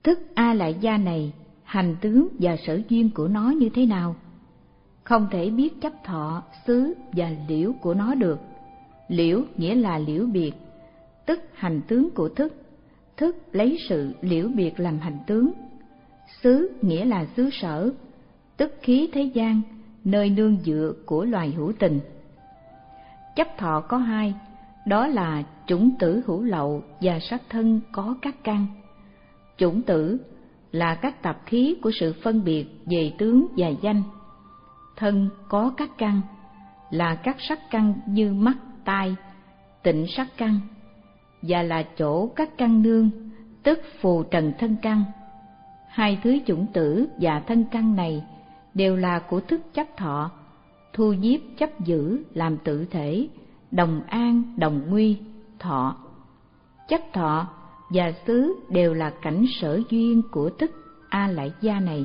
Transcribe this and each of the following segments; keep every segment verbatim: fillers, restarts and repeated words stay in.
Thức A Lại Gia này, hành tướng và sở duyên của nó như thế nào? Không thể biết chấp thọ, xứ và liễu của nó được. Liễu nghĩa là liễu biệt, tức hành tướng của thức. Thức lấy sự liễu biệt làm hành tướng. Xứ nghĩa là xứ sở, tức khí thế gian, nơi nương dựa của loài hữu tình. Chấp thọ có hai, đó là chủng tử hữu lậu và sắc thân có các căn. Chủng tử là các tạp khí của sự phân biệt về tướng và danh. Thân có các căn là các sắc căn như mắt, tai, tịnh sắc căn, và là chỗ các căn nương, tức phù trần thân căn. Hai thứ chủng tử và thân căn này đều là của thức chấp thọ, thu nhiếp chấp giữ làm tự thể, đồng an, đồng nguy, thọ. Chấp thọ và xứ đều là cảnh sở duyên của thức A Lại Gia này.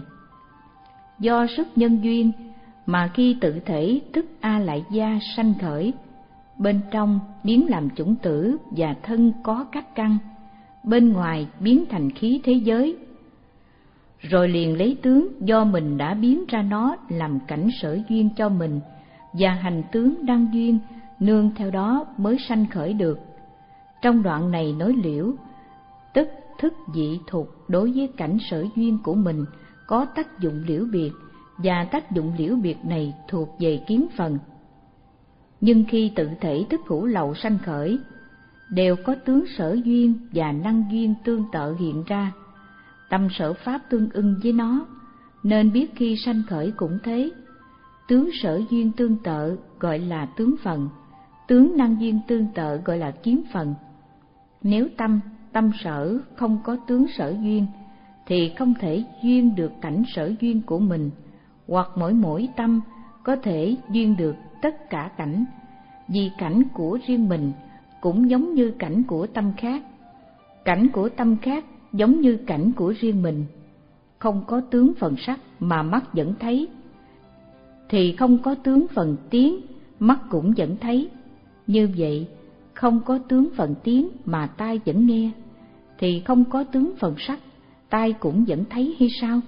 Do sức nhân duyên mà khi tự thể thức A Lại Gia sanh khởi, bên trong biến làm chủng tử và thân có các căn, bên ngoài biến thành khí thế giới, rồi liền lấy tướng do mình đã biến ra nó làm cảnh sở duyên cho mình, và hành tướng đăng duyên nương theo đó mới sanh khởi được. Trong đoạn này nói liễu, tức thức dị thuộc đối với cảnh sở duyên của mình có tác dụng liễu biệt, và tác dụng liễu biệt này thuộc về kiến phần. Nhưng khi tự thể thức hữu lậu sanh khởi, đều có tướng sở duyên và năng duyên tương tự hiện ra, tâm sở pháp tương ưng với nó, nên biết khi sanh khởi cũng thế. Tướng sở duyên tương tự gọi là tướng phần, tướng năng duyên tương tự gọi là kiến phần. Nếu tâm, tâm sở không có tướng sở duyên, thì không thể duyên được cảnh sở duyên của mình, hoặc mỗi mỗi tâm có thể duyên được tất cả cảnh, vì cảnh của riêng mình cũng giống như cảnh của tâm khác, cảnh của tâm khác giống như cảnh của riêng mình. Không có tướng phần sắc mà mắt vẫn thấy, thì không có tướng phần tiếng, mắt cũng vẫn thấy. Như vậy, không có tướng phần tiếng mà tai vẫn nghe, thì không có tướng phần sắc, tai cũng vẫn thấy hay sao?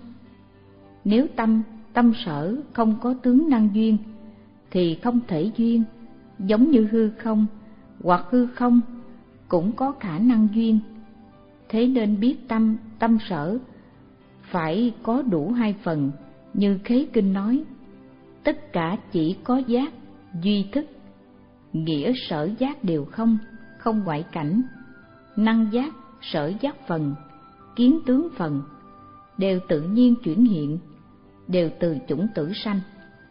Nếu tâm, tâm sở không có tướng năng duyên, thì không thể duyên, giống như hư không, hoặc hư không cũng có khả năng duyên. Thế nên biết tâm, tâm sở phải có đủ hai phần, như Khế Kinh nói: tất cả chỉ có giác, duy thức, nghĩa sở giác đều không, không ngoại cảnh. Năng giác, sở giác phần, kiến tướng phần, đều tự nhiên chuyển hiện, đều từ chủng tử sanh.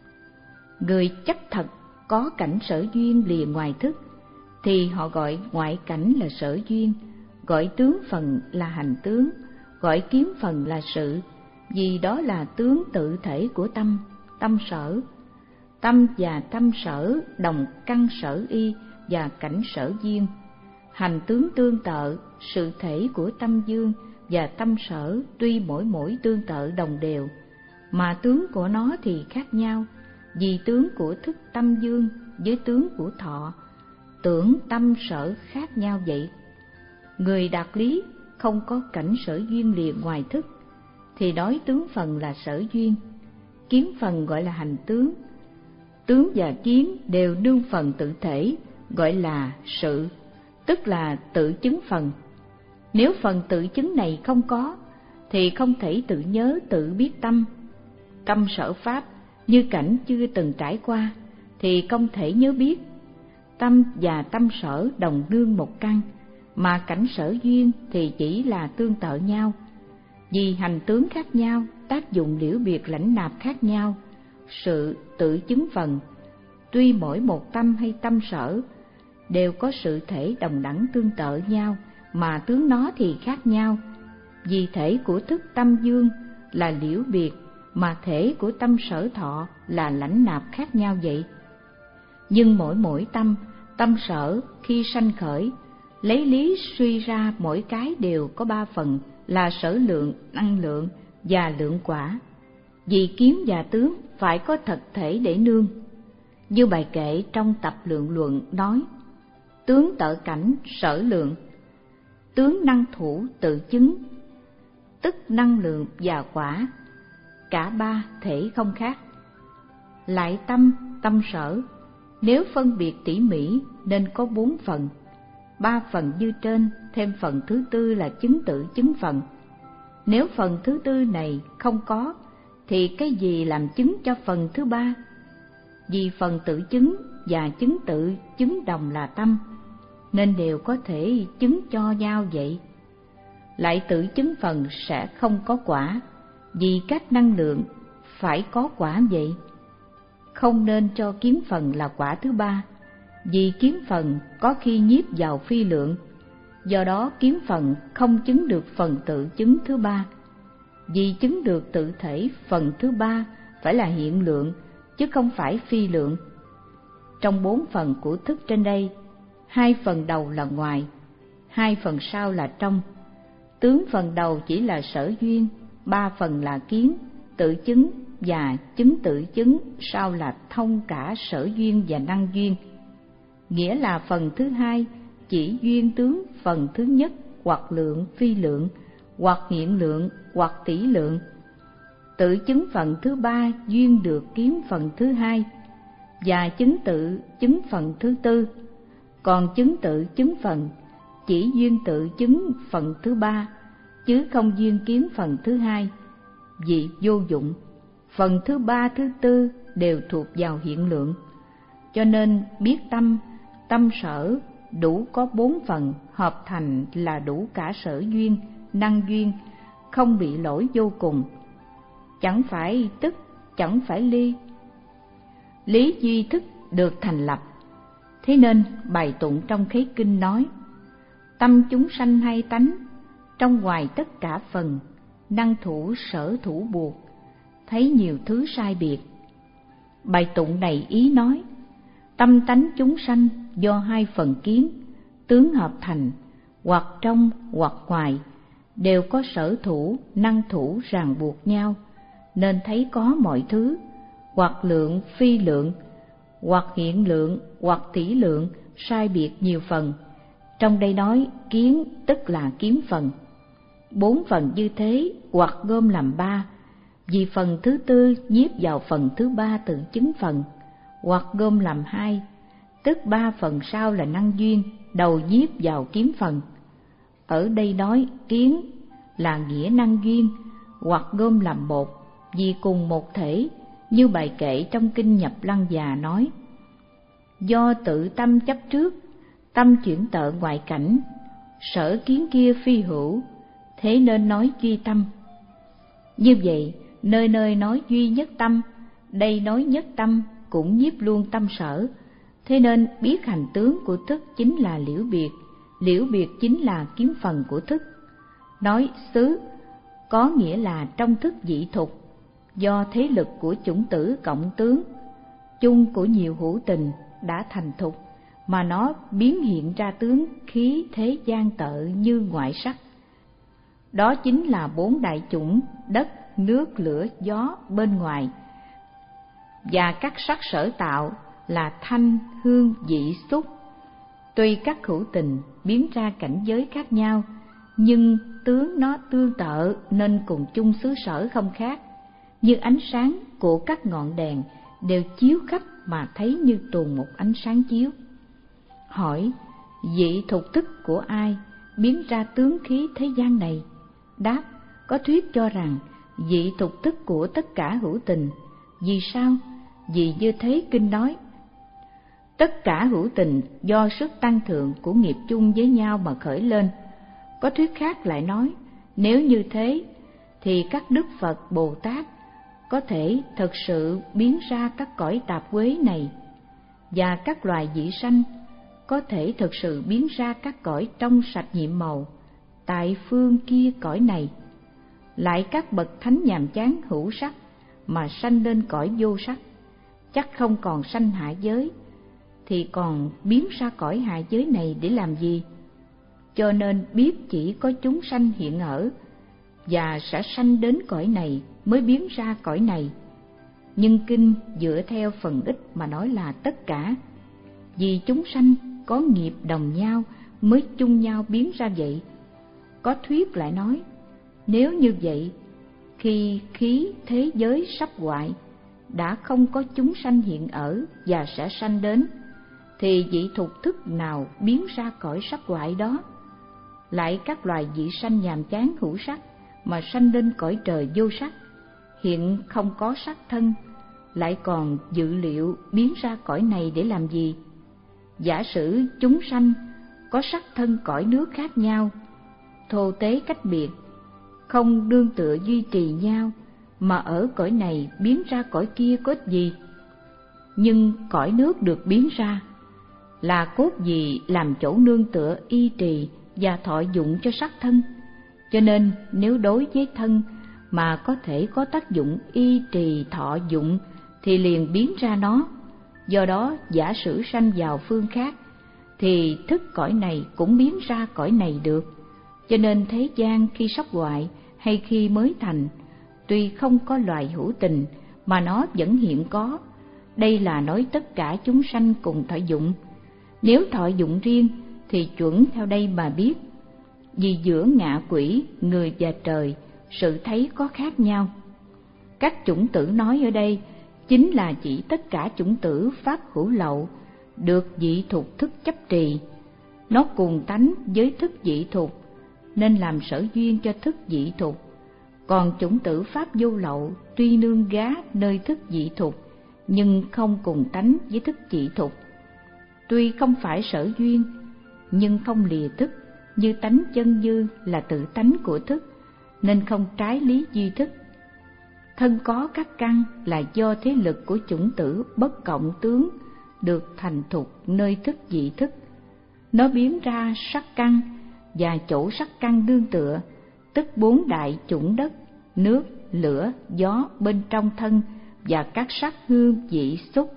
Người chấp thật có cảnh sở duyên lìa ngoài thức, thì họ gọi ngoại cảnh là sở duyên, gọi tướng phần là hành tướng, gọi kiến phần là sự, vì đó là tướng tự thể của tâm, tâm sở. Tâm và tâm sở đồng căn sở y và cảnh sở duyên, hành tướng tương tự. Sự thể của tâm dương và tâm sở tuy mỗi mỗi tương tự đồng đều, mà tướng của nó thì khác nhau, vì tướng của thức tâm dương với tướng của thọ, tưởng tâm sở khác nhau vậy. Người đạt lý không có cảnh sở duyên lìa ngoài thức, thì nói tướng phần là sở duyên, kiến phần gọi là hành tướng. Tướng và kiến đều đương phần tự thể, gọi là sự, tức là tự chứng phần. Nếu phần tự chứng này không có, thì không thể tự nhớ tự biết tâm. Tâm sở pháp như cảnh chưa từng trải qua, thì không thể nhớ biết. Tâm và tâm sở đồng đương một căn, mà cảnh sở duyên thì chỉ là tương tự nhau. Vì hành tướng khác nhau, tác dụng liễu biệt lãnh nạp khác nhau, sự tự chứng phần, tuy mỗi một tâm hay tâm sở đều có sự thể đồng đẳng tương tự nhau, mà tướng nó thì khác nhau. Vì thể của thức tâm dương là liễu biệt, mà thể của tâm sở thọ là lãnh nạp khác nhau vậy. Nhưng mỗi mỗi tâm, tâm sở khi sanh khởi, lấy lý suy ra mỗi cái đều có ba phần là sở lượng, năng lượng và lượng quả. Vì kiến và tướng phải có thật thể để nương. Như bài kệ trong tập lượng luận nói: tướng tự cảnh sở lượng, tướng năng thủ tự chứng, tức năng lượng và quả, cả ba thể không khác. Lại tâm, tâm sở, nếu phân biệt tỉ mỉ nên có bốn phần, ba phần như trên, thêm phần thứ tư là chứng tự chứng phần. Nếu phần thứ tư này không có, thì cái gì làm chứng cho phần thứ ba? Vì phần tự chứng và chứng tự chứng đồng là tâm, nên đều có thể chứng cho nhau vậy. Lại tự chứng phần sẽ không có quả, vì các năng lượng phải có quả vậy. Không nên cho kiến phần là quả thứ ba, vì kiến phần có khi nhiếp vào phi lượng, do đó kiến phần không chứng được phần tự chứng thứ ba. Vì chứng được tự thể phần thứ ba phải là hiện lượng, chứ không phải phi lượng. Trong bốn phần của thức trên đây, hai phần đầu là ngoài, hai phần sau là trong. Tướng phần đầu chỉ là sở duyên, ba phần là kiến, tự chứng và chứng tự chứng, sau là thông cả sở duyên và năng duyên. Nghĩa là phần thứ hai chỉ duyên tướng phần thứ nhất, hoặc lượng phi lượng, hoặc hiện lượng, hoặc tỷ lượng. Tự chứng phần thứ ba duyên được kiến phần thứ hai, và chứng tự chứng phần thứ tư. Còn chứng tự chứng phần chỉ duyên tự chứng phần thứ ba, chứ không duyên kiến phần thứ hai, vì vô dụng. Phần thứ ba, thứ tư đều thuộc vào hiện lượng. Cho nên biết tâm, tâm sở đủ có bốn phần, hợp thành là đủ cả sở duyên, năng duyên, không bị lỗi vô cùng. Chẳng phải tức, chẳng phải ly. Lý duy thức được thành lập. Thế nên bài tụng trong khế kinh nói: tâm chúng sanh hay tánh, trong ngoài tất cả phần, năng thủ sở thủ buộc, thấy nhiều thứ sai biệt. Bài tụng này ý nói, tâm tánh chúng sanh do hai phần kiến, tướng hợp thành, hoặc trong hoặc ngoài, đều có sở thủ, năng thủ ràng buộc nhau, nên thấy có mọi thứ, hoặc lượng phi lượng, hoặc hiện lượng, hoặc tỷ lượng, sai biệt nhiều phần. Trong đây nói kiến tức là kiến phần. Bốn phần như thế hoặc gom làm ba, vì phần thứ tư nhiếp vào phần thứ ba tự chứng phần, hoặc gom làm hai, tức ba phần sau là năng duyên, đầu nhiếp vào kiến phần. Ở đây nói kiến là nghĩa năng duyên, hoặc gom làm một, vì cùng một thể, như bài kệ trong kinh Nhập Lăng Già nói: do tự tâm chấp trước, tâm chuyển tợ ngoại cảnh, sở kiến kia phi hữu, thế nên nói duy tâm. Như vậy, nơi nơi nói duy nhất tâm, đây nói nhất tâm cũng nhiếp luôn tâm sở. Thế nên biết hành tướng của thức chính là liễu biệt, liễu biệt chính là kiến phần của thức. Nói xứ có nghĩa là trong thức dị thục, do thế lực của chủng tử cộng tướng, chung của nhiều hữu tình đã thành thục, mà nó biến hiện ra tướng khí thế gian tợ như ngoại sắc. Đó chính là bốn đại chủng đất, nước, lửa, gió bên ngoài, và các sắc sở tạo là thanh, hương, vị, xúc. Tuy các hữu tình biến ra cảnh giới khác nhau, nhưng tướng nó tương tự nên cùng chung xứ sở không khác. Như ánh sáng của các ngọn đèn đều chiếu khắp mà thấy như tuồn một ánh sáng chiếu. Hỏi, dị thục thức của ai biến ra tướng khí thế gian này? Đáp, có thuyết cho rằng dị thục thức của tất cả hữu tình. Vì sao? Vì như thế kinh nói, tất cả hữu tình do sức tăng thượng của nghiệp chung với nhau mà khởi lên. Có thuyết khác lại nói, nếu như thế thì các đức Phật Bồ Tát có thể thực sự biến ra các cõi tạp uế này, và các loài dị sanh có thể thực sự biến ra các cõi trong sạch nhiệm màu tại phương kia cõi này. Lại các bậc thánh nhàm chán hữu sắc mà sanh lên cõi vô sắc, chắc không còn sanh hạ giới, thì còn biến ra cõi hạ giới này để làm gì? Cho nên biết chỉ có chúng sanh hiện ở và sẽ sanh đến cõi này mới biến ra cõi này. Nhưng kinh dựa theo phần ít mà nói là tất cả, vì chúng sanh có nghiệp đồng nhau mới chung nhau biến ra vậy. Có thuyết lại nói, Nếu như vậy, khi khí thế giới sắp hoại, đã không có chúng sanh hiện ở và sẽ sanh đến, thì vị thục thức nào biến ra cõi sắp hoại đó? Lại các loài vị sanh nhàm chán hữu sắc mà sanh lên cõi trời vô sắc, hiện không có sắc thân, lại còn dự liệu biến ra cõi này để làm gì? Giả sử chúng sanh có sắc thân cõi nước khác nhau, thô tế cách biệt, không đương tựa duy trì nhau, mà ở cõi này biến ra cõi kia có ích gì? Nhưng cõi nước được biến ra là cốt gì làm chỗ nương tựa y trì và thọ dụng cho sắc thân, cho nên nếu đối với thân mà có thể có tác dụng y trì thọ dụng thì liền biến ra nó. Do đó giả sử sanh vào phương khác thì thức cõi này cũng biến ra cõi này được. Cho nên thế gian khi sắp hoại hay khi mới thành, tuy không có loài hữu tình mà nó vẫn hiện có. Đây là nói tất cả chúng sanh cùng thọ dụng. Nếu thọ dụng riêng thì chuẩn theo đây mà biết. Vì giữa ngạ quỷ, người và trời, sự thấy có khác nhau. Các chủng tử nói ở đây chính là chỉ tất cả chủng tử pháp hữu lậu được dị thục thức chấp trì. Nó cùng tánh với thức dị thục nên làm sở duyên cho thức dị thục. Còn chủng tử pháp vô lậu tuy nương gá nơi thức dị thục nhưng không cùng tánh với thức dị thục. Tuy không phải sở duyên nhưng không lìa thức, như tánh chân dư là tự tánh của thức nên không trái lý duy thức. Thân có các căn là do thế lực của chủng tử bất cộng tướng được thành thục nơi thức dị thức. Nó biến ra sắc căn và chỗ sắc căn đương tựa, tức bốn đại chủng đất, nước, lửa, gió bên trong thân và các sắc hương vị xúc.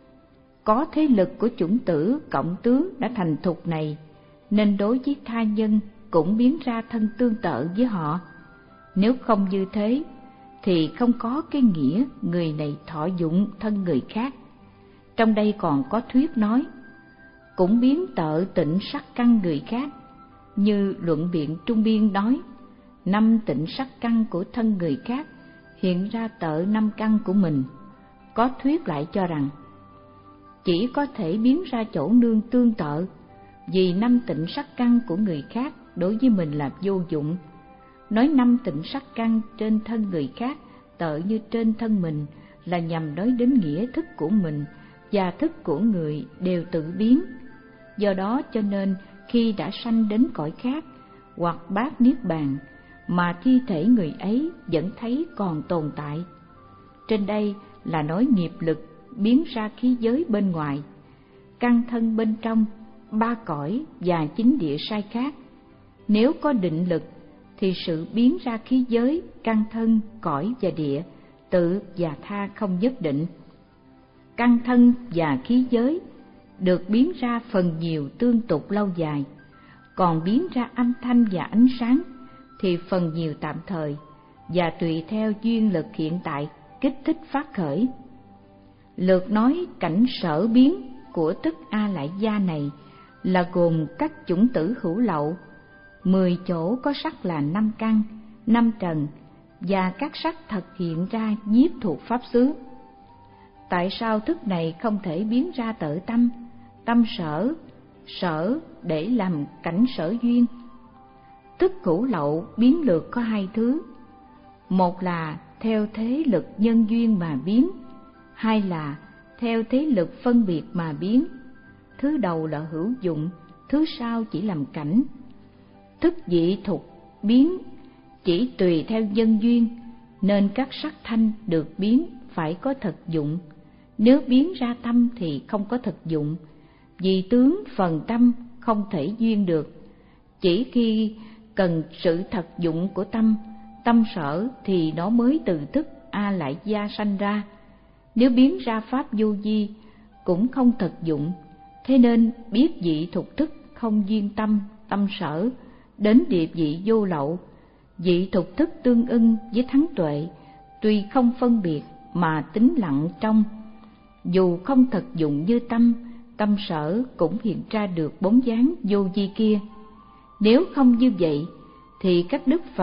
Có thế lực của chủng tử cộng tướng đã thành thục này, nên đối với tha nhân cũng biến ra thân tương tự với họ. Nếu không như thế, thì không có cái nghĩa người này thọ dụng thân người khác. Trong đây còn có thuyết nói, cũng biến tợ tịnh sắc căn người khác, như luận biện Trung Biên nói, năm tịnh sắc căn của thân người khác hiện ra tợ năm căn của mình. Có thuyết lại cho rằng, chỉ có thể biến ra chỗ nương tương tự, vì năm tịnh sắc căn của người khác đối với mình là vô dụng. Nói năm tịnh sắc căn trên thân người khác tợ như trên thân mình là nhằm nói đến nghĩa thức của mình và thức của người đều tự biến. Do đó cho nên khi đã sanh đến cõi khác hoặc bát niết bàn mà thi thể người ấy vẫn thấy còn tồn tại. Trên đây là nói nghiệp lực biến ra khí giới bên ngoài, căn thân bên trong, ba cõi và chính địa sai khác. Nếu có định lực thì sự biến ra khí giới, căn thân, cõi và địa, tự và tha không nhất định. Căn thân và khí giới được biến ra phần nhiều tương tục lâu dài, còn biến ra âm thanh và ánh sáng thì phần nhiều tạm thời và tùy theo duyên lực hiện tại kích thích phát khởi. Lược nói cảnh sở biến của tức A Lại Gia này là gồm các chủng tử hữu lậu, mười chỗ có sắc là năm căn, năm trần và các sắc thật hiện ra nhiếp thuộc pháp xứ. Tại sao thức này không thể biến ra tự tâm, tâm sở, sở để làm cảnh sở duyên? Thức hữu lậu biến lược có hai thứ, một là theo thế lực nhân duyên mà biến, hai là theo thế lực phân biệt mà biến. Thứ đầu là hữu dụng, thứ sau chỉ làm cảnh. Thức dị thục biến chỉ tùy theo nhân duyên, nên các sắc thanh được biến phải có thực dụng. Nếu biến ra tâm thì không có thực dụng, vì tướng phần tâm không thể duyên được. Chỉ khi cần sự thực dụng của tâm, tâm sở thì nó mới từ thức A Lại Gia sanh ra. Nếu biến ra pháp vô vi cũng không thực dụng, thế nên biết dị thục thức không duyên tâm, tâm sở đến địa vị vô lậu. Dị thục thức tương ưng với thắng tuệ, tuy không phân biệt mà tính lặng trong. Dù không thực dụng như tâm, tâm sở cũng hiện ra được bóng dáng vô vi kia. Nếu không như vậy thì các đức Phật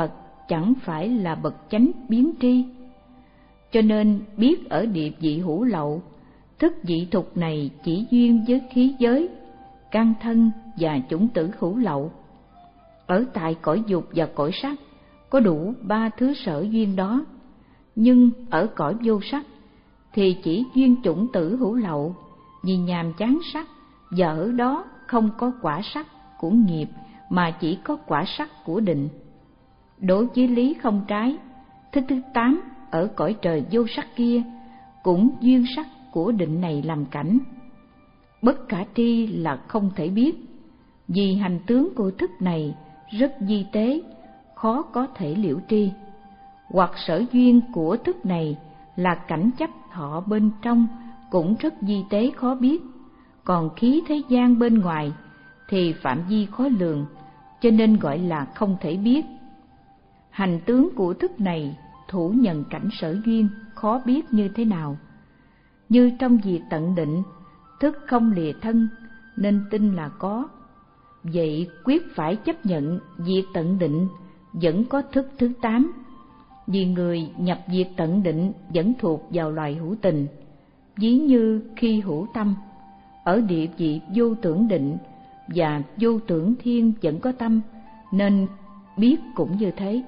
chẳng phải là bậc chánh biến tri. Cho nên biết ở địa vị hữu lậu, thức dị thục này chỉ duyên với khí giới, căn thân và chủng tử hữu lậu. Ở tại cõi dục và cõi sắc có đủ ba thứ sở duyên đó, nhưng ở cõi vô sắc thì chỉ duyên chủng tử hữu lậu, vì nhàm chán sắc, và ở đó không có quả sắc của nghiệp mà chỉ có quả sắc của định. Đối với lý không trái, thức thứ tám ở cõi trời vô sắc kia cũng duyên sắc của định này làm cảnh. Bất khả tri là không thể biết, vì hành tướng của thức này rất vi tế, khó có thể liễu tri. Hoặc sở duyên của thức này là cảnh chấp thọ bên trong cũng rất vi tế khó biết, còn khí thế gian bên ngoài thì phạm vi khó lường, cho nên gọi là không thể biết. Hành tướng của thức này thủ nhận cảnh sở duyên khó biết như thế nào. Như trong việc tận định, thức không lìa thân nên tin là có. Vậy quyết phải chấp nhận việc tận định vẫn có thức thứ tám, vì người nhập việc tận định vẫn thuộc vào loài hữu tình. Ví như khi hữu tâm, ở địa vị vô tưởng định và vô tưởng thiên vẫn có tâm, nên biết cũng như thế.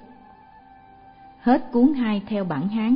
Hết cuốn hai theo bản Hán.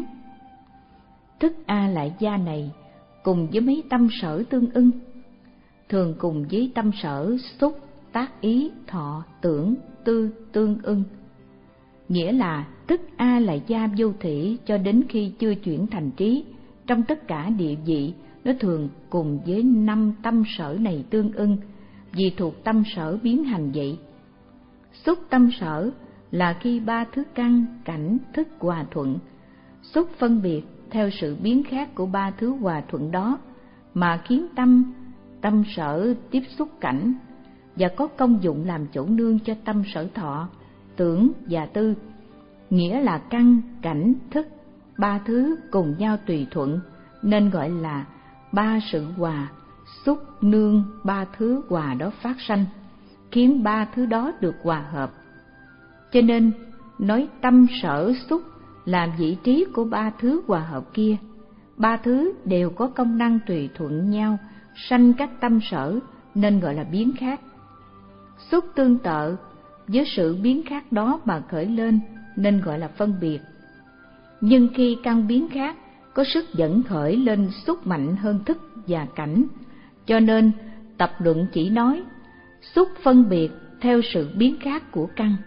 Thức A Lại Gia này cùng với mấy tâm sở tương ưng, thường cùng với tâm sở xúc, tác ý, thọ, tưởng, tư tương ưng. Nghĩa là tức A Lại Gia vô thỉ cho đến khi chưa chuyển thành trí, trong tất cả địa vị nó thường cùng với năm tâm sở này tương ưng, vì thuộc tâm sở biến hành vậy. Xúc tâm sở là khi ba thứ căn, cảnh, thức hòa thuận. Xúc phân biệt theo sự biến khác của ba thứ hòa thuận đó mà khiến tâm, tâm sở tiếp xúc cảnh, và có công dụng làm chỗ nương cho tâm sở thọ, tưởng và tư. Nghĩa là căn, cảnh, thức, ba thứ cùng nhau tùy thuận, nên gọi là ba sự hòa, xúc nương ba thứ hòa đó phát sanh, khiến ba thứ đó được hòa hợp. Cho nên nói tâm sở xúc là vị trí của ba thứ hòa hợp kia. Ba thứ đều có công năng tùy thuận nhau, sanh các tâm sở, nên gọi là biến khác. Xúc tương tự với sự biến khác đó mà khởi lên, nên gọi là phân biệt. Nhưng khi căn biến khác có sức dẫn khởi lên xúc mạnh hơn thức và cảnh, cho nên tập luận chỉ nói xúc phân biệt theo sự biến khác của căn.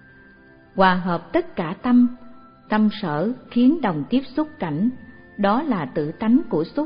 Hòa hợp tất cả tâm, tâm sở khiến đồng tiếp xúc cảnh, đó là tự tánh của xúc.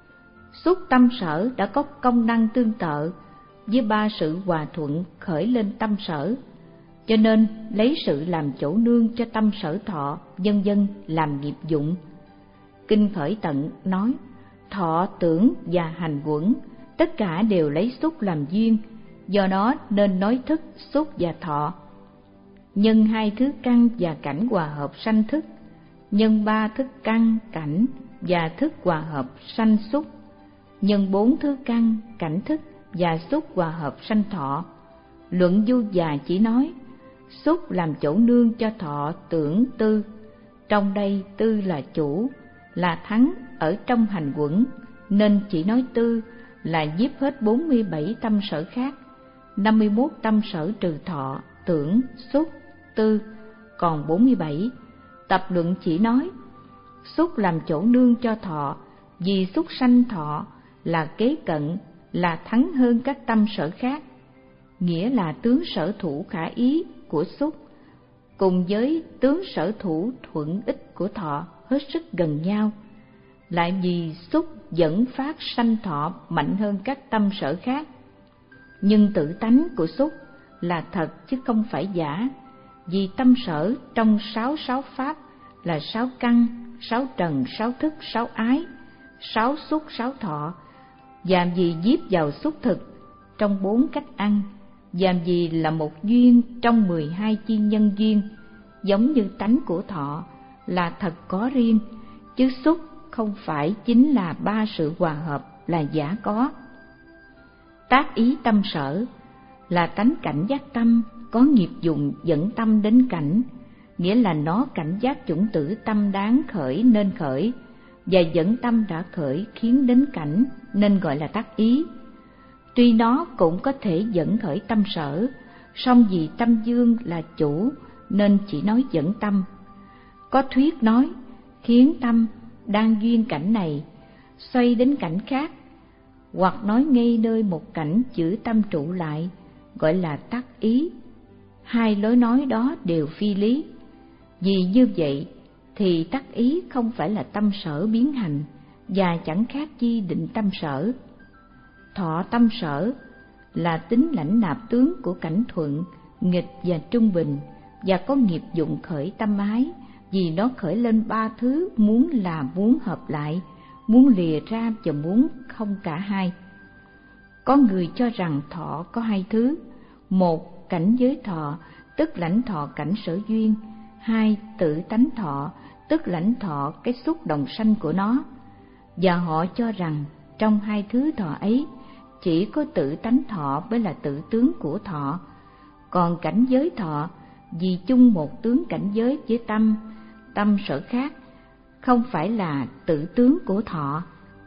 Xúc tâm sở đã có công năng tương tự với ba sự hòa thuận khởi lên tâm sở, cho nên lấy sự làm chỗ nương cho tâm sở thọ, vân vân làm nghiệp dụng. Kinh Khởi Tận nói thọ, tưởng và hành quẩn tất cả đều lấy xúc làm duyên, do đó nên nói thức, xúc và thọ. Nhân hai thứ căn và cảnh hòa hợp sanh thức, nhân ba thức căn, cảnh và thức hòa hợp sanh xúc, nhân bốn thứ căn, cảnh, thức và xúc hòa hợp sanh thọ. Luận Du Già chỉ nói xúc làm chỗ nương cho thọ, tưởng, tư. Trong đây tư là chủ, là thắng ở trong hành quẩn, nên chỉ nói tư là giết hết bốn mươi bảy tâm sở khác, năm mươi mốt tâm sở trừ thọ, tưởng, xúc, tư, còn bốn mươi bảy. Tập luận chỉ nói xúc làm chỗ nương cho thọ, vì xúc sanh thọ là kế cận, là thắng hơn các tâm sở khác, nghĩa là tướng sở thủ khả ý của xúc cùng với tướng sở thủ thuận ích của thọ hết sức gần nhau, lại vì xúc dẫn phát sanh thọ mạnh hơn các tâm sở khác. Nhưng tự tánh của xúc là thật chứ không phải giả, vì tâm sở trong sáu sáu pháp là sáu căn, sáu trần, sáu thức, sáu ái, sáu xúc, sáu thọ, làm gì díp vào xúc thực trong bốn cách ăn, làm gì là một duyên trong mười hai chi nhân duyên, giống như tánh của thọ là thật có riêng, chứ xúc không phải chính là ba sự hòa hợp là giả có. Tác ý tâm sở là tánh cảnh giác tâm, có nghiệp dụng dẫn tâm đến cảnh, nghĩa là nó cảnh giác chủng tử tâm đáng khởi nên khởi, và dẫn tâm đã khởi khiến đến cảnh nên gọi là tác ý. Tuy nó cũng có thể dẫn khởi tâm sở, song vì tâm dương là chủ nên chỉ nói dẫn tâm. Có thuyết nói khiến tâm đang duyên cảnh này xoay đến cảnh khác, hoặc nói ngay nơi một cảnh giữ tâm trụ lại, gọi là tác ý. Hai lối nói đó đều phi lý. Vì như vậy thì tác ý không phải là tâm sở biến hành, và chẳng khác chi định tâm sở. Thọ tâm sở là tính lãnh nạp tướng của cảnh thuận, nghịch và trung bình, và có nghiệp dụng khởi tâm ái, vì nó khởi lên ba thứ muốn là muốn hợp lại, muốn lìa ra và muốn không cả hai. Có người cho rằng thọ có hai thứ: một, cảnh giới thọ, tức lãnh thọ cảnh sở duyên; hai, tự tánh thọ, tức lãnh thọ cái xúc đồng sanh của nó. Và họ cho rằng trong hai thứ thọ ấy, chỉ có tự tánh thọ mới là tự tướng của thọ, còn cảnh giới thọ vì chung một tướng cảnh giới với tâm, tâm sở khác, không phải là tự tướng của thọ.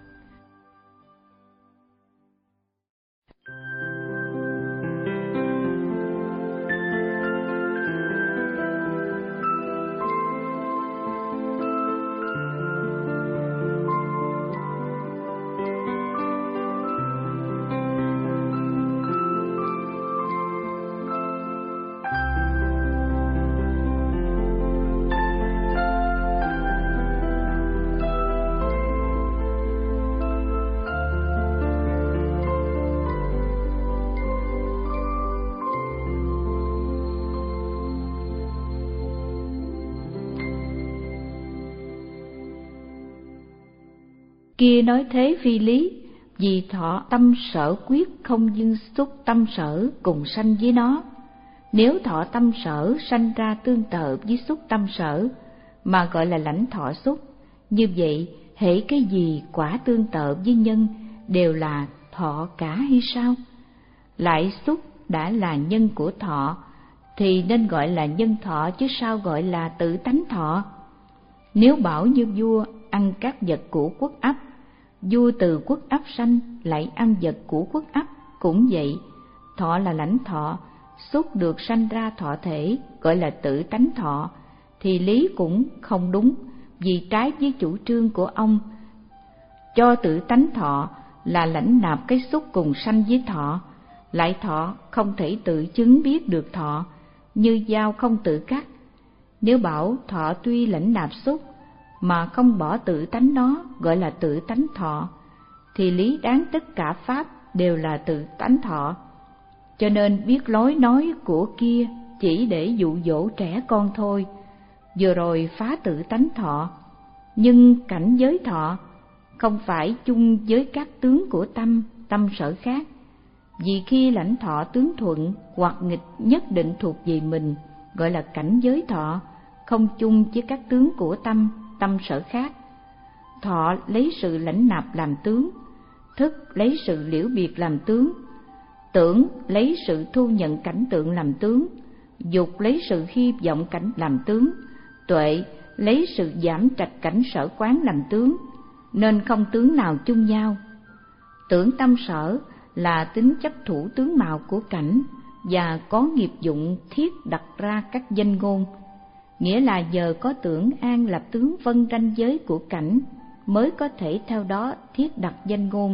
Kia nói thế phi lý, vì thọ tâm sở quyết không dưng xúc tâm sở cùng sanh với nó. Nếu thọ tâm sở sanh ra tương tự với xúc tâm sở mà gọi là lãnh thọ xúc, như vậy hễ cái gì quả tương tự với nhân đều là thọ cả hay sao? Lại xúc đã là nhân của thọ thì nên gọi là nhân thọ, chứ sao gọi là tự tánh thọ? Nếu bảo như vua ăn các vật của quốc ấp, vua từ quốc ấp sanh lại ăn vật của quốc ấp, cũng vậy, thọ là lãnh thọ, xúc được sanh ra thọ thể gọi là tự tánh thọ, thì lý cũng không đúng, vì trái với chủ trương của ông cho tự tánh thọ là lãnh nạp cái xúc cùng sanh với thọ. Lại thọ không thể tự chứng biết được thọ, như dao không tự cắt. Nếu bảo thọ tuy lãnh nạp xúc mà không bỏ tự tánh nó gọi là tự tánh thọ, thì lý đáng tất cả pháp đều là tự tánh thọ. Cho nên biết lối nói của kia chỉ để dụ dỗ trẻ con thôi, vừa rồi phá tự tánh thọ. Nhưng cảnh giới thọ không phải chung với các tướng của tâm, tâm sở khác, vì khi lãnh thọ tướng thuận hoặc nghịch nhất định thuộc về mình, gọi là cảnh giới thọ, không chung với các tướng của tâm, tâm sở khác. Thọ lấy sự lãnh nạp làm tướng, thức lấy sự liễu biệt làm tướng, tưởng lấy sự thu nhận cảnh tượng làm tướng, dục lấy sự hy vọng cảnh làm tướng, tuệ lấy sự giảm trạch cảnh sở quán làm tướng, nên không tướng nào chung nhau. Tưởng tâm sở là tính chấp thủ tướng mạo của cảnh và có nghiệp dụng thiết đặt ra các danh ngôn, nghĩa là nhờ có tưởng an lập tướng vân ranh giới của cảnh mới có thể theo đó thiết đặt danh ngôn.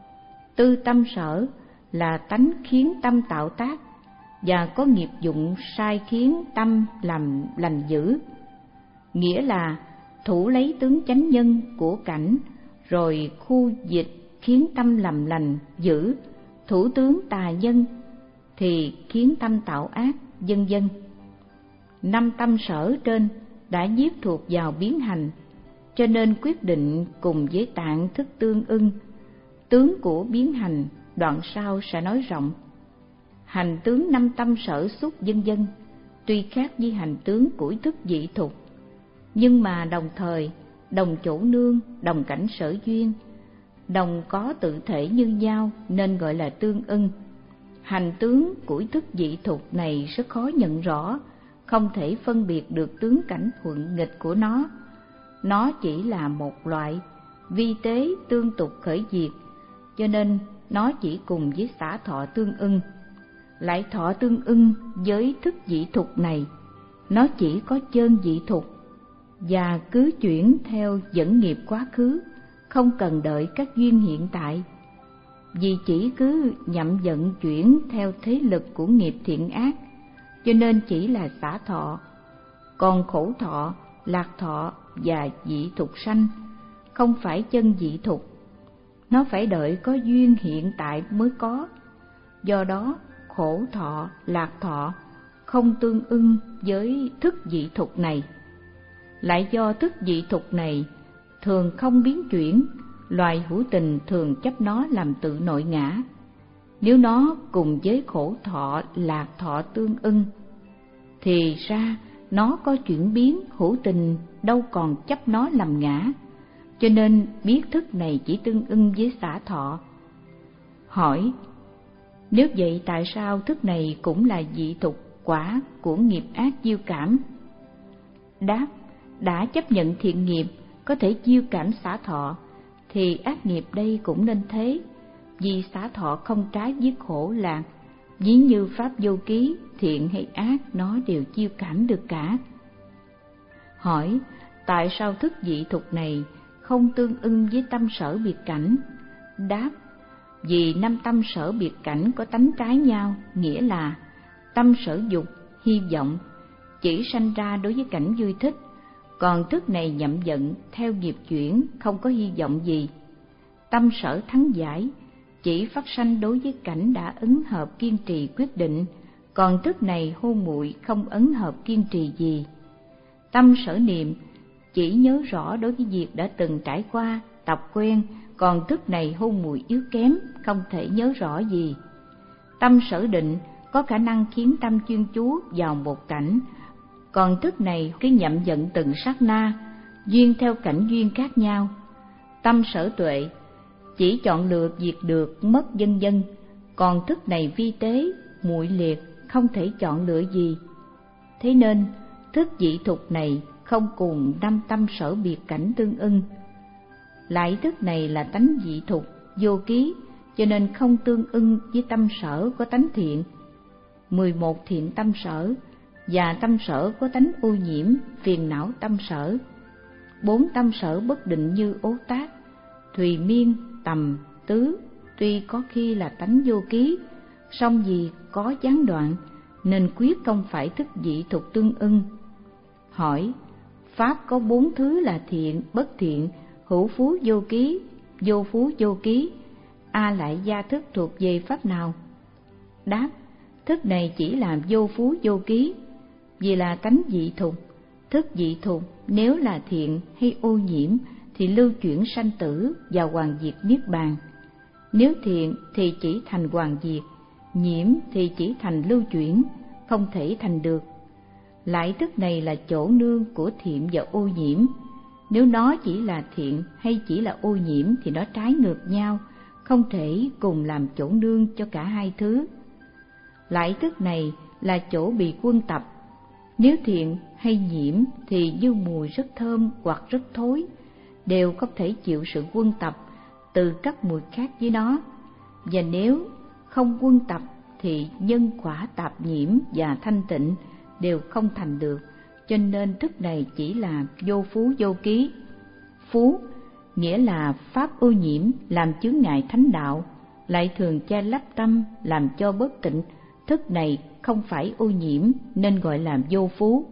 Tư tâm sở là tánh khiến tâm tạo tác và có nghiệp dụng sai khiến tâm làm lành dữ, nghĩa là thủ lấy tướng chánh nhân của cảnh rồi khu dịch khiến tâm làm lành dữ, thủ tướng tà nhân thì khiến tâm tạo ác, vân vân. Năm tâm sở trên đã nhiếp thuộc vào biến hành, cho nên quyết định cùng với tạng thức tương ưng. Tướng của biến hành đoạn sau sẽ nói rộng. Hành tướng năm tâm sở xúc vân vân tuy khác với hành tướng của thức dị thục, nhưng mà đồng thời đồng chỗ nương, đồng cảnh sở duyên, đồng có tự thể như nhau nên gọi là tương ưng. Hành tướng của thức dị thục này rất khó nhận rõ, không thể phân biệt được tướng cảnh thuận nghịch của nó. Nó chỉ là một loại vi tế tương tục khởi diệt, cho nên nó chỉ cùng với xả thọ tương ưng. Lại thọ tương ưng với thức dị thục này, nó chỉ có chân dị thục và cứ chuyển theo dẫn nghiệp quá khứ, không cần đợi các duyên hiện tại. Vì chỉ cứ nhậm vận chuyển theo thế lực của nghiệp thiện ác, cho nên chỉ là xả thọ. Còn khổ thọ, lạc thọ và dị thục sanh không phải chân dị thục, nó phải đợi có duyên hiện tại mới có. Do đó khổ thọ, lạc thọ không tương ưng với thức dị thục này. Lại do thức dị thục này thường không biến chuyển, loài hữu tình thường chấp nó làm tự nội ngã. Nếu nó cùng với khổ thọ, lạc thọ tương ưng, thì ra nó có chuyển biến, hữu tình đâu còn chấp nó làm ngã, cho nên biết thức này chỉ tương ưng với xả thọ. Hỏi: nếu vậy tại sao thức này cũng là dị thục quả của nghiệp ác chiêu cảm? Đáp: đã chấp nhận thiện nghiệp có thể chiêu cảm xả thọ, thì ác nghiệp đây cũng nên thế. Vì xả thọ không trái với khổ lạc, ví như pháp vô ký, thiện hay ác nó đều chiêu cảm được cả. Hỏi: tại sao thức dị thục này không tương ưng với tâm sở biệt cảnh? Đáp: vì năm tâm sở biệt cảnh có tánh trái nhau, nghĩa là tâm sở dục, hy vọng chỉ sanh ra đối với cảnh vui thích, còn thức này nhậm vận theo nghiệp chuyển, không có hy vọng gì. Tâm sở thắng giải chỉ phát sanh đối với cảnh đã ứng hợp kiên trì quyết định, còn thức này hôn muội không ấn hợp kiên trì gì. Tâm sở niệm chỉ nhớ rõ đối với việc đã từng trải qua, tập quen, còn thức này hôn muội yếu kém, không thể nhớ rõ gì. Tâm sở định có khả năng khiến tâm chuyên chú vào một cảnh, còn thức này cứ nhậm vận từng sát na, duyên theo cảnh duyên khác nhau. Tâm sở tuệ chỉ chọn lựa việc được mất vân vân, còn thức này vi tế, muội liệt, không thể chọn lựa gì. Thế nên thức dị thục này không cùng năm tâm sở biệt cảnh tương ưng. Lại thức này là tánh dị thục, vô ký, cho nên không tương ưng với tâm sở có tánh thiện. Mười một thiện tâm sở và tâm sở có tánh ô nhiễm, phiền não tâm sở. Bốn tâm sở bất định như ố tác, thùy miên, tầm, tứ, tuy có khi là tánh vô ký, song vì có gián đoạn nên quyết không phải thức dị thục tương ưng. Hỏi: pháp có bốn thứ là thiện, bất thiện, hữu phú vô ký, vô phú vô ký, a lại gia thức thuộc về pháp nào? Đáp: thức này chỉ là vô phú vô ký, vì là tánh dị thục. Thức dị thục nếu là thiện hay ô nhiễm thì lưu chuyển sanh tử và hoàn diệt niết bàn. Nếu thiện thì chỉ thành hoàn diệt, nhiễm thì chỉ thành lưu chuyển, không thể thành được. Lại thức này là chỗ nương của thiện và ô nhiễm. Nếu nó chỉ là thiện hay chỉ là ô nhiễm thì nó trái ngược nhau, không thể cùng làm chỗ nương cho cả hai thứ. Lại thức này là chỗ bị quân tập. Nếu thiện hay nhiễm thì như mùi rất thơm hoặc rất thối, đều không thể chịu sự quân tập từ các mùi khác với nó. Và nếu không quân tập thì nhân quả tạp nhiễm và thanh tịnh đều không thành được, cho nên thức này chỉ là vô phú vô ký. Phú nghĩa là pháp ô nhiễm làm chướng ngại thánh đạo, lại thường che lấp tâm làm cho bất tịnh. Thức này không phải ô nhiễm nên gọi là vô phú.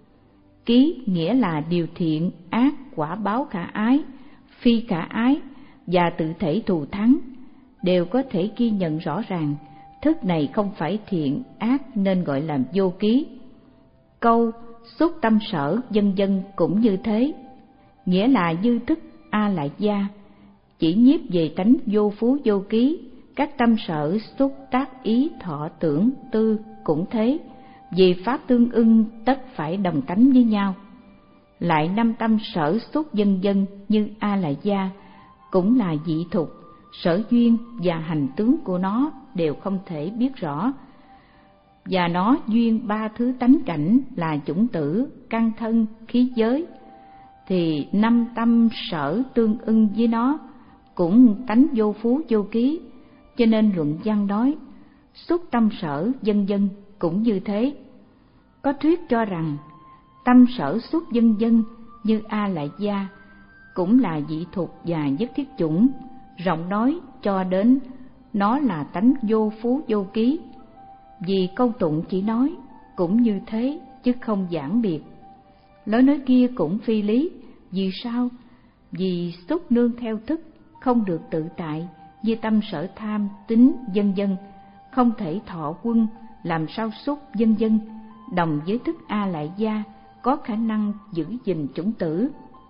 Ký nghĩa là điều thiện, ác, quả báo khả ái, phi khả ái và tự thể thù thắng, đều có thể ghi nhận rõ ràng. Thức này không phải thiện, ác nên gọi là vô ký. Câu xúc tâm sở vân vân cũng như thế, nghĩa là dư thức a lại gia, chỉ nhiếp về tánh vô phú vô ký. Các tâm sở xúc tác ý thọ tưởng tư cũng thế, vì pháp tương ưng tất phải đồng tánh với nhau. Lại năm tâm sở xúc vân vân như a lại gia cũng là dị thục, sở duyên và hành tướng của nó đều không thể biết rõ. và nó duyên ba thứ tánh cảnh là chủng tử, căn thân, khí giới, thì năm tâm sở tương ưng với nó cũng tánh vô phú vô ký. Cho nên luận văn nói xúc tâm sở vân vân cũng như thế. Có thuyết cho rằng tâm sở xúc vân vân như A Lại Gia cũng là dị thục và nhất thiết chủng, rộng nói cho đến nó là tánh vô phú vô ký. Vì câu tụng chỉ nói cũng như thế chứ không giảng biệt. Lối nói kia cũng phi lý. Vì sao? Vì xúc nương theo thức không được tự tại, như tâm sở tham, tính vân vân, không thể thọ quân, làm sao xúc vân vân đồng với thức A Lại Gia có khả năng giữ gìn chủng tử.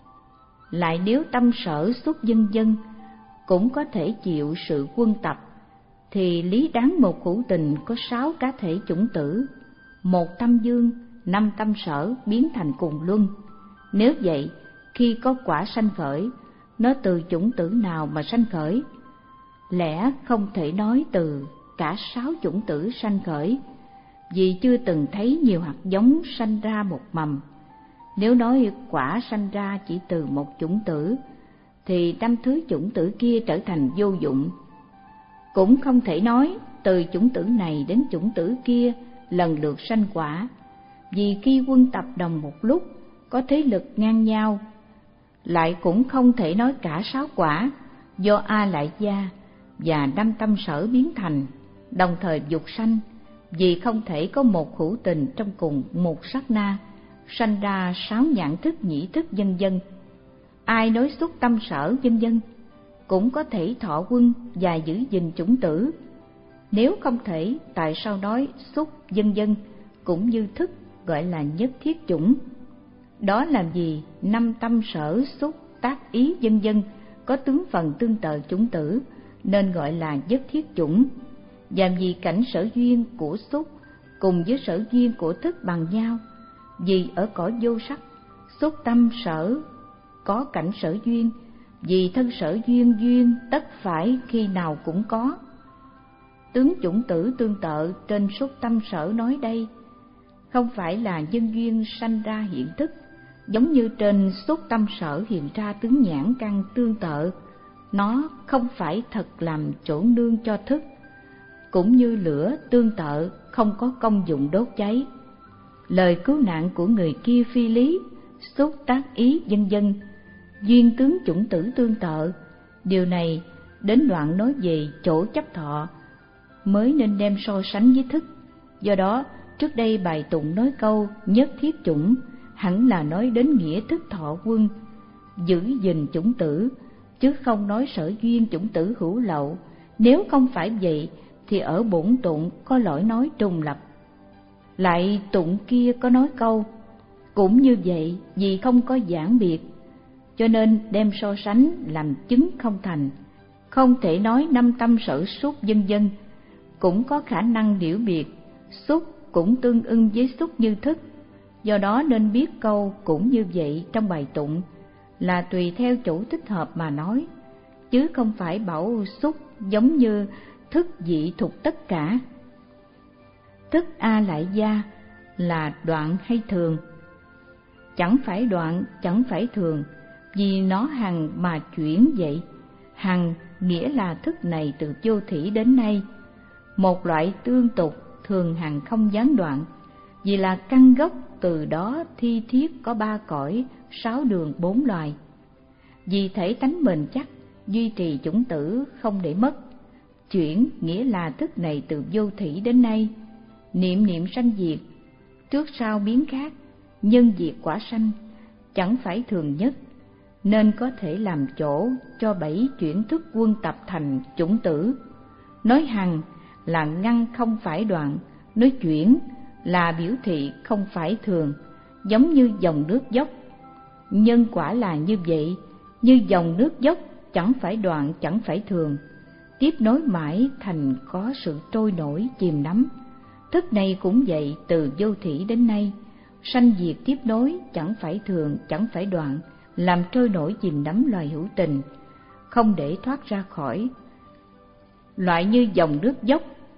Lại nếu tâm sở xúc vân vân cũng có thể chịu sự quân tập, thì lý đáng một hữu tình có sáu cá thể chủng tử, một tâm dương, năm tâm sở biến thành cùng luân. Nếu vậy, khi có quả sanh khởi, nó từ chủng tử nào mà sanh khởi? Lẽ không thể nói từ cả sáu chủng tử sanh khởi, vì chưa từng thấy nhiều hạt giống sanh ra một mầm. Nếu nói quả sanh ra chỉ từ một chủng tử, thì năm thứ chủng tử kia trở thành vô dụng. Cũng không thể nói từ chủng tử này đến chủng tử kia lần lượt sanh quả, vì khi quân tập đồng một lúc có thế lực ngang nhau. Lại cũng không thể nói cả sáu quả do A Lại Gia và năm tâm sở biến thành đồng thời dục sanh, vì không thể có một hữu tình trong cùng một sát na sanh ra sáu nhãn thức, nhĩ thức vân vân. Ai nói xúc tâm sở vân vân cũng có thể thọ quân và giữ gìn chủng tử. Nếu không thể, tại sao nói xúc vân vân cũng như thức gọi là nhất thiết chủng? Đó làm gì năm tâm sở xúc tác ý vân vân có tướng phần tương tự chủng tử nên gọi là nhất thiết chủng. Làm gì cảnh sở duyên của xúc cùng với sở duyên của thức bằng nhau? Vì ở cõi vô sắc, xúc tâm sở có cảnh sở duyên, vì thân sở duyên duyên tất phải khi nào cũng có. Tướng chủng tử tương tự trên xúc tâm sở nói đây không phải là nhân duyên sanh ra hiện thức, giống như trên xúc tâm sở hiện ra tướng nhãn căn tương tự. Nó không phải thật làm chỗ nương cho thức, cũng như lửa tương tự không có công dụng đốt cháy. Lời cứu nạn của người kia phi lý, xúc tác ý vân vân, duyên tướng chủng tử tương tự. Điều này đến đoạn nói về chỗ chấp thọ mới nên đem so sánh với thức. Do đó trước đây bài tụng nói câu nhất thiết chủng hẳn là nói đến nghĩa thức thọ quân, giữ gìn chủng tử, chứ không nói sở duyên chủng tử hữu lậu. Nếu không phải vậy thì ở bổn tụng có lỗi nói trùng lập. Lại tụng kia có nói câu cũng như vậy, vì không có giảng biệt, cho nên đem so sánh làm chứng không thành. Không thể nói năm tâm sở xúc vân vân cũng có khả năng liễu biệt, xúc cũng tương ưng với xúc như thức. Do đó nên biết câu cũng như vậy trong bài tụng là tùy theo chỗ thích hợp mà nói, chứ không phải bảo xúc giống như thức dị thục tất cả. Thức A Lại Gia là đoạn hay thường? Chẳng phải đoạn, chẳng phải thường, vì nó hằng mà chuyển vậy. Hằng nghĩa là thức này từ vô thủy đến nay, một loại tương tục thường hằng không gián đoạn, vì là căn gốc từ đó thi thiết có ba cõi, sáu đường, bốn loài. Vì thể tánh bền chắc, duy trì chủng tử không để mất. Chuyển nghĩa là thức này từ vô thủy đến nay, niệm niệm sanh diệt, trước sau biến khác, nhân diệt quả sanh, chẳng phải thường nhất, nên có thể làm chỗ cho bảy chuyển thức quân tập thành chủng tử. Nói hằng là ngăn không phải đoạn, nói chuyển là biểu thị không phải thường, giống như dòng nước dốc. Nhân quả là như vậy, như dòng nước dốc chẳng phải đoạn, chẳng phải thường, tiếp nối mãi thành có sự trôi nổi chìm đắm. Thức này cũng vậy, từ vô thủy đến nay, sanh diệt tiếp nối, chẳng phải thường, chẳng phải đoạn, làm trôi nổi chìm đắm loài hữu tình, không để thoát ra khỏi. Loại như dòng nước dốc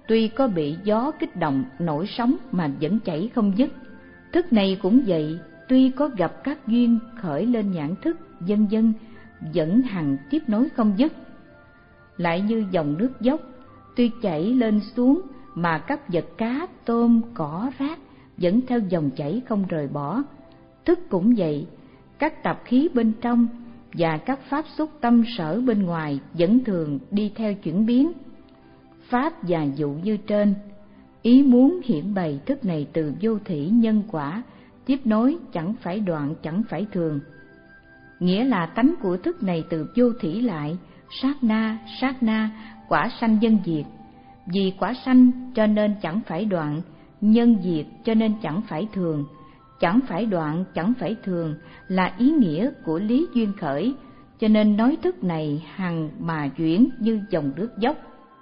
tuy có bị gió kích động nổi sóng mà vẫn chảy không dứt. Thức này cũng vậy, tuy có gặp các duyên khởi lên nhãn thức, vân vân, vẫn hằng tiếp nối không dứt. Lại như dòng nước dốc, tuy chảy lên xuống mà các vật cá, tôm, cỏ, rác vẫn theo dòng chảy không rời bỏ. Thức cũng vậy, các tạp khí bên trong và các pháp xúc tâm sở bên ngoài vẫn thường đi theo chuyển biến. Pháp và dụ như trên, ý muốn hiển bày thức này từ vô thỉ nhân quả, tiếp nối chẳng phải đoạn chẳng phải thường. Nghĩa là tánh của thức này từ vô thỉ lại, sát na, sát na, quả sanh nhân diệt. Vì quả sanh cho nên chẳng phải đoạn, nhân diệt cho nên chẳng phải thường. Chẳng phải đoạn, chẳng phải thường là ý nghĩa của lý duyên khởi, cho nên nói thức này hằng mà chuyển như dòng nước dốc.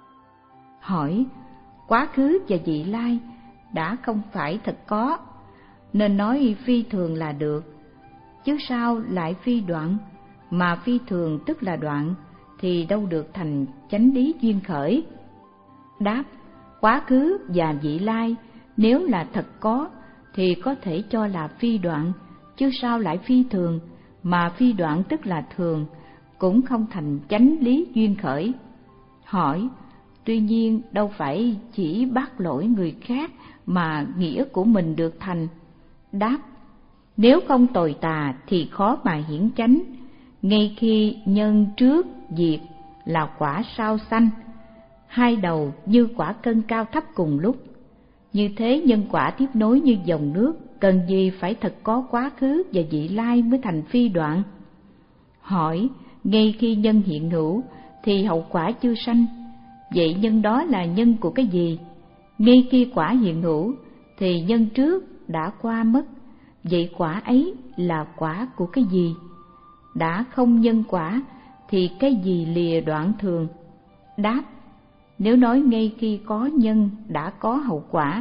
Hỏi, quá khứ và vị lai đã không phải thật có, nên nói phi thường là được, chứ sao lại phi đoạn, mà phi thường tức là đoạn, thì đâu được thành chánh lý duyên khởi. Đáp, quá khứ và vị lai nếu là thật có thì có thể cho là phi đoạn, chứ sao lại phi thường, mà phi đoạn tức là thường, cũng không thành chánh lý duyên khởi. Hỏi, tuy nhiên đâu phải chỉ bắt lỗi người khác mà nghĩa của mình được thành. Đáp, nếu không tồi tà thì khó mà hiển chánh, ngay khi nhân trước diệt là quả sau sanh, hai đầu như quả cân cao thấp cùng lúc. Như thế nhân quả tiếp nối như dòng nước, cần gì phải thật có quá khứ và vị lai mới thành phi đoạn. Hỏi, ngay khi nhân hiện hữu thì hậu quả chưa sanh, vậy nhân đó là nhân của cái gì? Ngay khi quả hiện hữu thì nhân trước đã qua mất, vậy quả ấy là quả của cái gì? Đã không nhân quả thì cái gì lìa đoạn thường? Đáp, nếu nói ngay khi có nhân đã có hậu quả,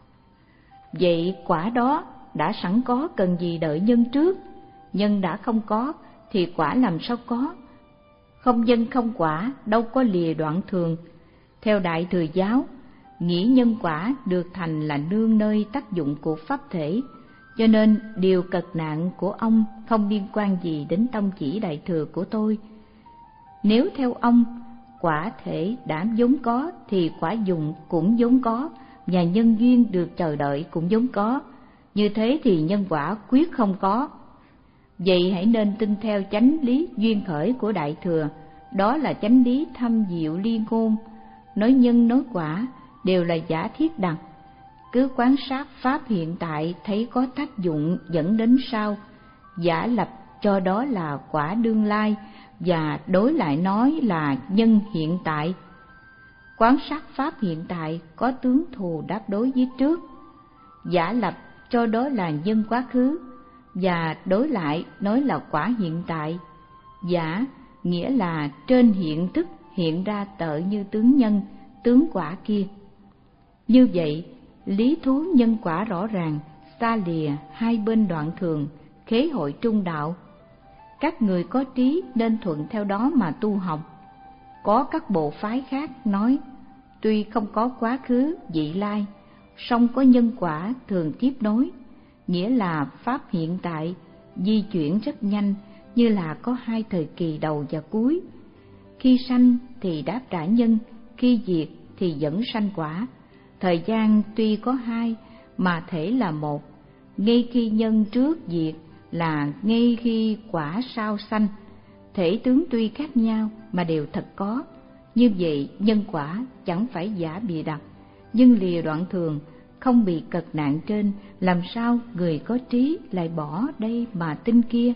vậy quả đó đã sẵn có, cần gì đợi nhân trước? Nhân đã không có thì quả làm sao có? Không nhân không quả, đâu có lìa đoạn thường. Theo Đại Thừa giáo, nghĩa nhân quả được thành là nương nơi tác dụng của pháp thể, cho nên điều cật nạn của ông không liên quan gì đến tông chỉ Đại Thừa của tôi. Nếu theo ông, quả thể đã vốn có thì quả dụng cũng vốn có, và nhân duyên được chờ đợi cũng vốn có. Như thế thì nhân quả quyết không có. Vậy hãy nên tin theo chánh lý duyên khởi của Đại Thừa, đó là chánh lý thâm diệu liên ngôn. Nói nhân nói quả đều là giả thiết đặc, cứ quan sát pháp hiện tại thấy có tác dụng dẫn đến sau, giả lập cho đó là quả đương lai, và đối lại nói là nhân hiện tại. Quan sát pháp hiện tại có tướng thù đáp đối với trước, giả lập cho đó là nhân quá khứ, và đối lại nói là quả hiện tại. Giả nghĩa là trên hiện thức hiện ra tợ như tướng nhân, tướng quả kia. Như vậy, lý thú nhân quả rõ ràng, xa lìa hai bên đoạn thường, khế hội trung đạo. Các người có trí nên thuận theo đó mà tu học. Có các bộ phái khác nói, tuy không có quá khứ vị lai, song có nhân quả thường tiếp nối, nghĩa là pháp hiện tại di chuyển rất nhanh, như là có hai thời kỳ đầu và cuối. Khi sanh thì đáp trả nhân, khi diệt thì vẫn sanh quả. Thời gian tuy có hai mà thể là một, ngay khi nhân trước diệt là ngay khi quả sau sanh. Thể tướng tuy khác nhau mà đều thật có. Như vậy nhân quả chẳng phải giả bịa đặt, nhưng lìa đoạn thường, không bị cật nạn trên, làm sao người có trí lại bỏ đây mà tin kia?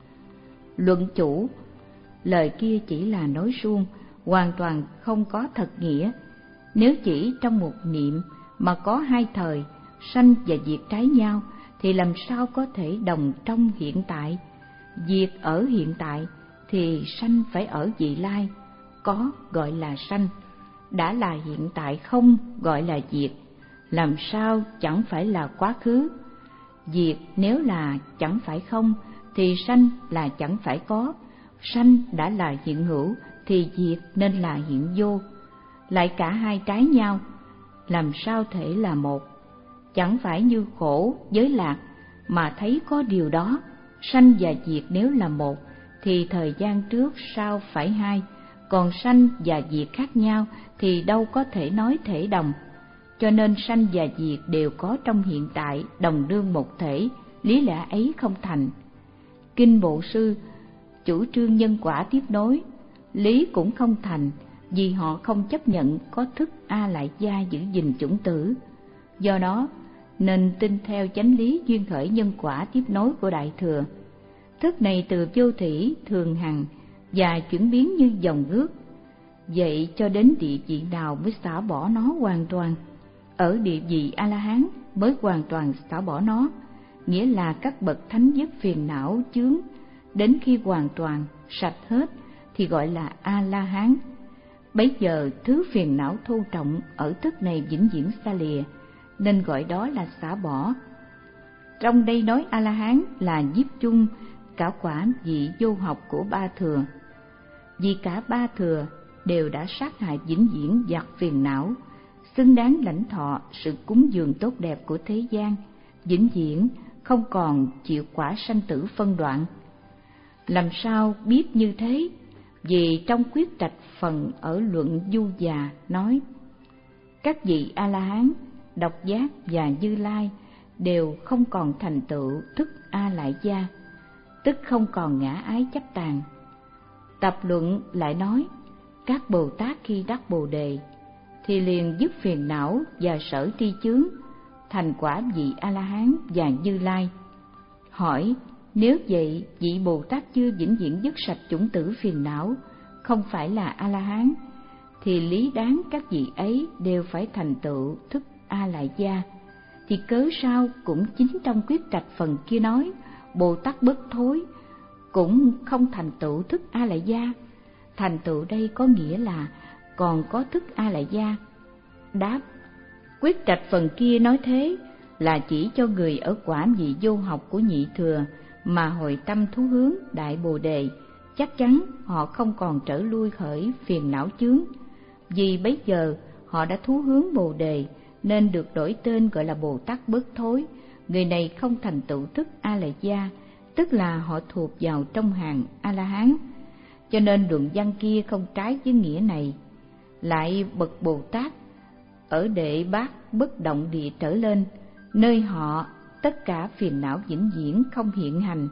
Luận chủ, lời kia chỉ là nói suông, hoàn toàn không có thật nghĩa. Nếu chỉ trong một niệm mà có hai thời, sanh và diệt trái nhau, thì làm sao có thể đồng trong hiện tại? Diệt ở hiện tại thì sanh phải ở vị lai, có gọi là sanh, đã là hiện tại không gọi là diệt, làm sao chẳng phải là quá khứ? Diệt nếu là chẳng phải không thì sanh là chẳng phải có, sanh đã là hiện hữu thì diệt nên là hiện vô. Lại cả hai trái nhau, làm sao thể là một? Chẳng phải như khổ với lạc mà thấy có điều đó, sanh và diệt nếu là một thì thời gian trước sau phải hai, còn sanh và diệt khác nhau thì đâu có thể nói thể đồng. Cho nên sanh và diệt đều có trong hiện tại, đồng đương một thể, lý lẽ ấy không thành. Kinh Bộ Sư chủ trương nhân quả tiếp nối, lý cũng không thành, vì họ không chấp nhận có thức A Lại Gia giữ gìn chủng tử. Do đó nên tin theo chánh lý duyên khởi nhân quả tiếp nối của Đại Thừa. Thức này từ vô thủy thường hằng và chuyển biến như dòng nước. Vậy cho đến địa vị nào mới xả bỏ nó hoàn toàn? Ở địa vị A La Hán mới hoàn toàn xả bỏ nó, nghĩa là các bậc thánh dứt phiền não chướng, đến khi hoàn toàn sạch hết thì gọi là A La Hán. Bấy giờ thứ phiền não thô trọng ở thức này vĩnh viễn xa lìa, nên gọi đó là xả bỏ. Trong đây nói A La Hán là nhiếp chung cả quả vị vô học của ba thừa, vì cả ba thừa đều đã sát hại vĩnh viễn giặc phiền não, xứng đáng lãnh thọ sự cúng dường tốt đẹp của thế gian, vĩnh viễn không còn chịu quả sanh tử phân đoạn. Làm sao biết như thế? Vì trong quyết trạch phần ở luận Du Già nói, các vị A La Hán, Độc Giác và Như Lai đều không còn thành tựu thức A Lại Gia, tức không còn ngã ái chấp tàn. Tập luận lại nói, các Bồ Tát khi đắc Bồ Đề thì liền dứt phiền não và sở tri chướng, thành quả vị A La Hán và Như Lai. Hỏi, nếu vậy vị Bồ Tát chưa vĩnh viễn dứt sạch chủng tử phiền não, không phải là A La Hán, thì lý đáng các vị ấy đều phải thành tựu thức A Lại Gia. Thì cớ sao cũng chính trong quyết trạch phần kia nói Bồ Tát bất thối cũng không thành tựu thức A Lại Gia. Thành tựu đây có nghĩa là còn có thức A Lại Gia. Đáp, quyết trạch phần kia nói thế là chỉ cho người ở quả vị vô học của nhị thừa mà hồi tâm thú hướng đại Bồ Đề, chắc chắn họ không còn trở lui khởi phiền não chướng. Vì bấy giờ họ đã thú hướng Bồ Đề nên được đổi tên gọi là Bồ Tát bất thối. Người này không thành tựu thức A Lại Gia, tức là họ thuộc vào trong hàng A La Hán. Cho nên luận văn kia không trái với nghĩa này. Lại bậc Bồ Tát ở đệ bát bất động địa trở lên, nơi họ tất cả phiền não vĩnh viễn không hiện hành,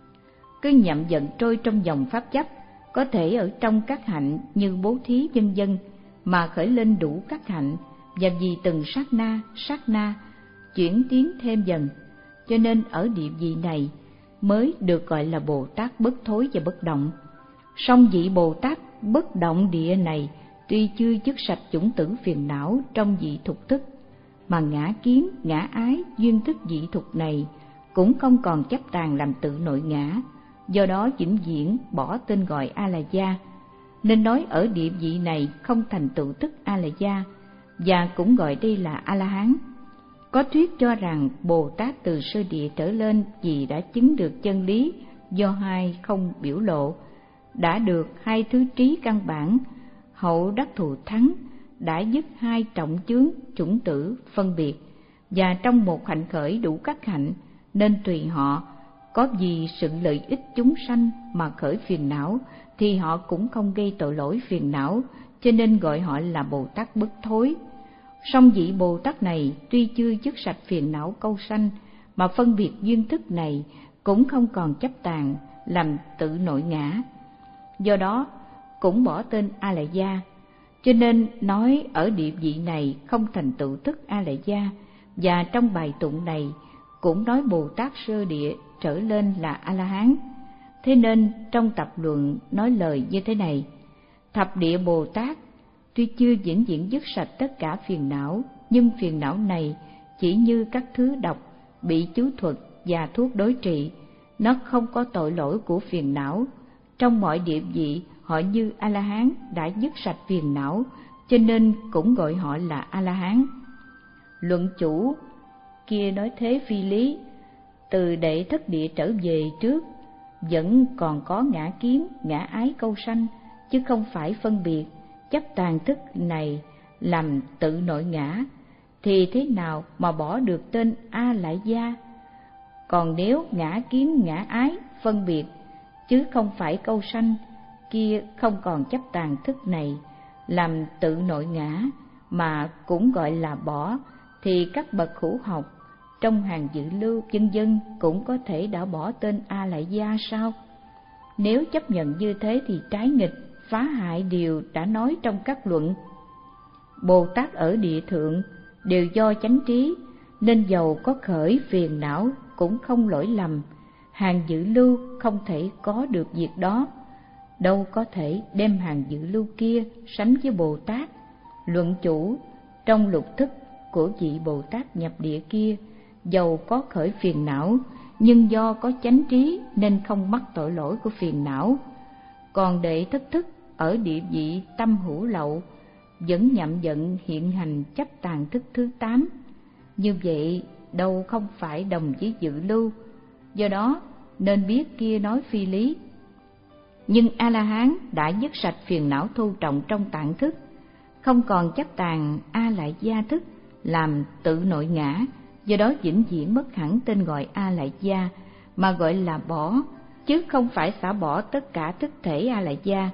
cứ nhậm dần trôi trong dòng pháp chấp, có thể ở trong các hạnh như bố thí vân vân mà khởi lên đủ các hạnh, và vì từng sát na sát na chuyển tiến thêm dần, cho nên ở địa vị này mới được gọi là Bồ Tát bất thối và bất động. Song vị Bồ Tát bất động địa này tuy chưa dứt sạch chủng tử phiền não trong vị thục thức, mà ngã kiến, ngã ái, duyên thức vị thục này cũng không còn chấp tàn làm tự nội ngã, do đó vĩnh viễn bỏ tên gọi A La Gia, nên nói ở địa vị này không thành tựu thức A La Gia, và cũng gọi đây là A La Hán. Có thuyết cho rằng Bồ Tát từ sơ địa trở lên vì đã chứng được chân lý do hai không biểu lộ, đã được hai thứ trí căn bản, hậu đắc thù thắng, đã dứt hai trọng chướng chủng tử phân biệt, và trong một hạnh khởi đủ các hạnh, nên tùy họ có vì sự lợi ích chúng sanh mà khởi phiền não, thì họ cũng không gây tội lỗi phiền não, cho nên gọi họ là Bồ Tát bất thối. Song vị Bồ Tát này tuy chưa dứt sạch phiền não câu sanh, mà phân biệt duyên thức này cũng không còn chấp tàn làm tự nội ngã, do đó cũng bỏ tên A Lại Gia. Cho nên nói ở địa vị này không thành tựu thức A Lại Gia, và trong bài tụng này cũng nói Bồ Tát sơ địa trở lên là A La Hán. Thế nên trong tập luận nói lời như thế này: thập địa Bồ Tát tuy chưa vĩnh viễn dứt sạch tất cả phiền não, nhưng phiền não này chỉ như các thứ độc bị chú thuật và thuốc đối trị, nó không có tội lỗi của phiền não. Trong mọi địa vị họ như A La Hán đã dứt sạch phiền não, cho nên cũng gọi họ là A La Hán. Luận chủ kia nói thế phi lý, từ đệ thất địa trở về trước vẫn còn có ngã kiến, ngã ái câu sanh, chứ không phải phân biệt chấp tàn thức này làm tự nội ngã, thì thế nào mà bỏ được tên A Lại Gia? Còn nếu ngã kiến ngã ái phân biệt, chứ không phải câu sanh kia không còn chấp tàng thức này làm tự nội ngã, mà cũng gọi là bỏ, thì các bậc hữu học trong hàng dự lưu vân vân cũng có thể đã bỏ tên A Lại Gia sao? Nếu chấp nhận như thế thì trái nghịch, phá hại điều đã nói trong các luận. Bồ Tát ở địa thượng đều do chánh trí, nên dầu có khởi phiền não cũng không lỗi lầm. Hàng dự lưu không thể có được việc đó, đâu có thể đem hàng dự lưu kia sánh với Bồ Tát. Luận chủ trong lục thức của vị Bồ Tát nhập địa kia, dầu có khởi phiền não, nhưng do có chánh trí nên không mắc tội lỗi của phiền não. Còn đệ thất thức ở địa vị tâm hữu lậu, vẫn nhậm giận hiện hành chấp tàng thức thứ tám. Như vậy đâu không phải đồng với dự lưu, do đó nên biết kia nói phi lý. Nhưng A-la-hán đã dứt sạch phiền não thô trọng trong tạng thức, không còn chấp tàng A Lại Gia thức làm tự nội ngã, do đó vĩnh viễn mất hẳn tên gọi A Lại Gia, mà gọi là bỏ, chứ không phải xả bỏ tất cả thức thể A Lại Gia.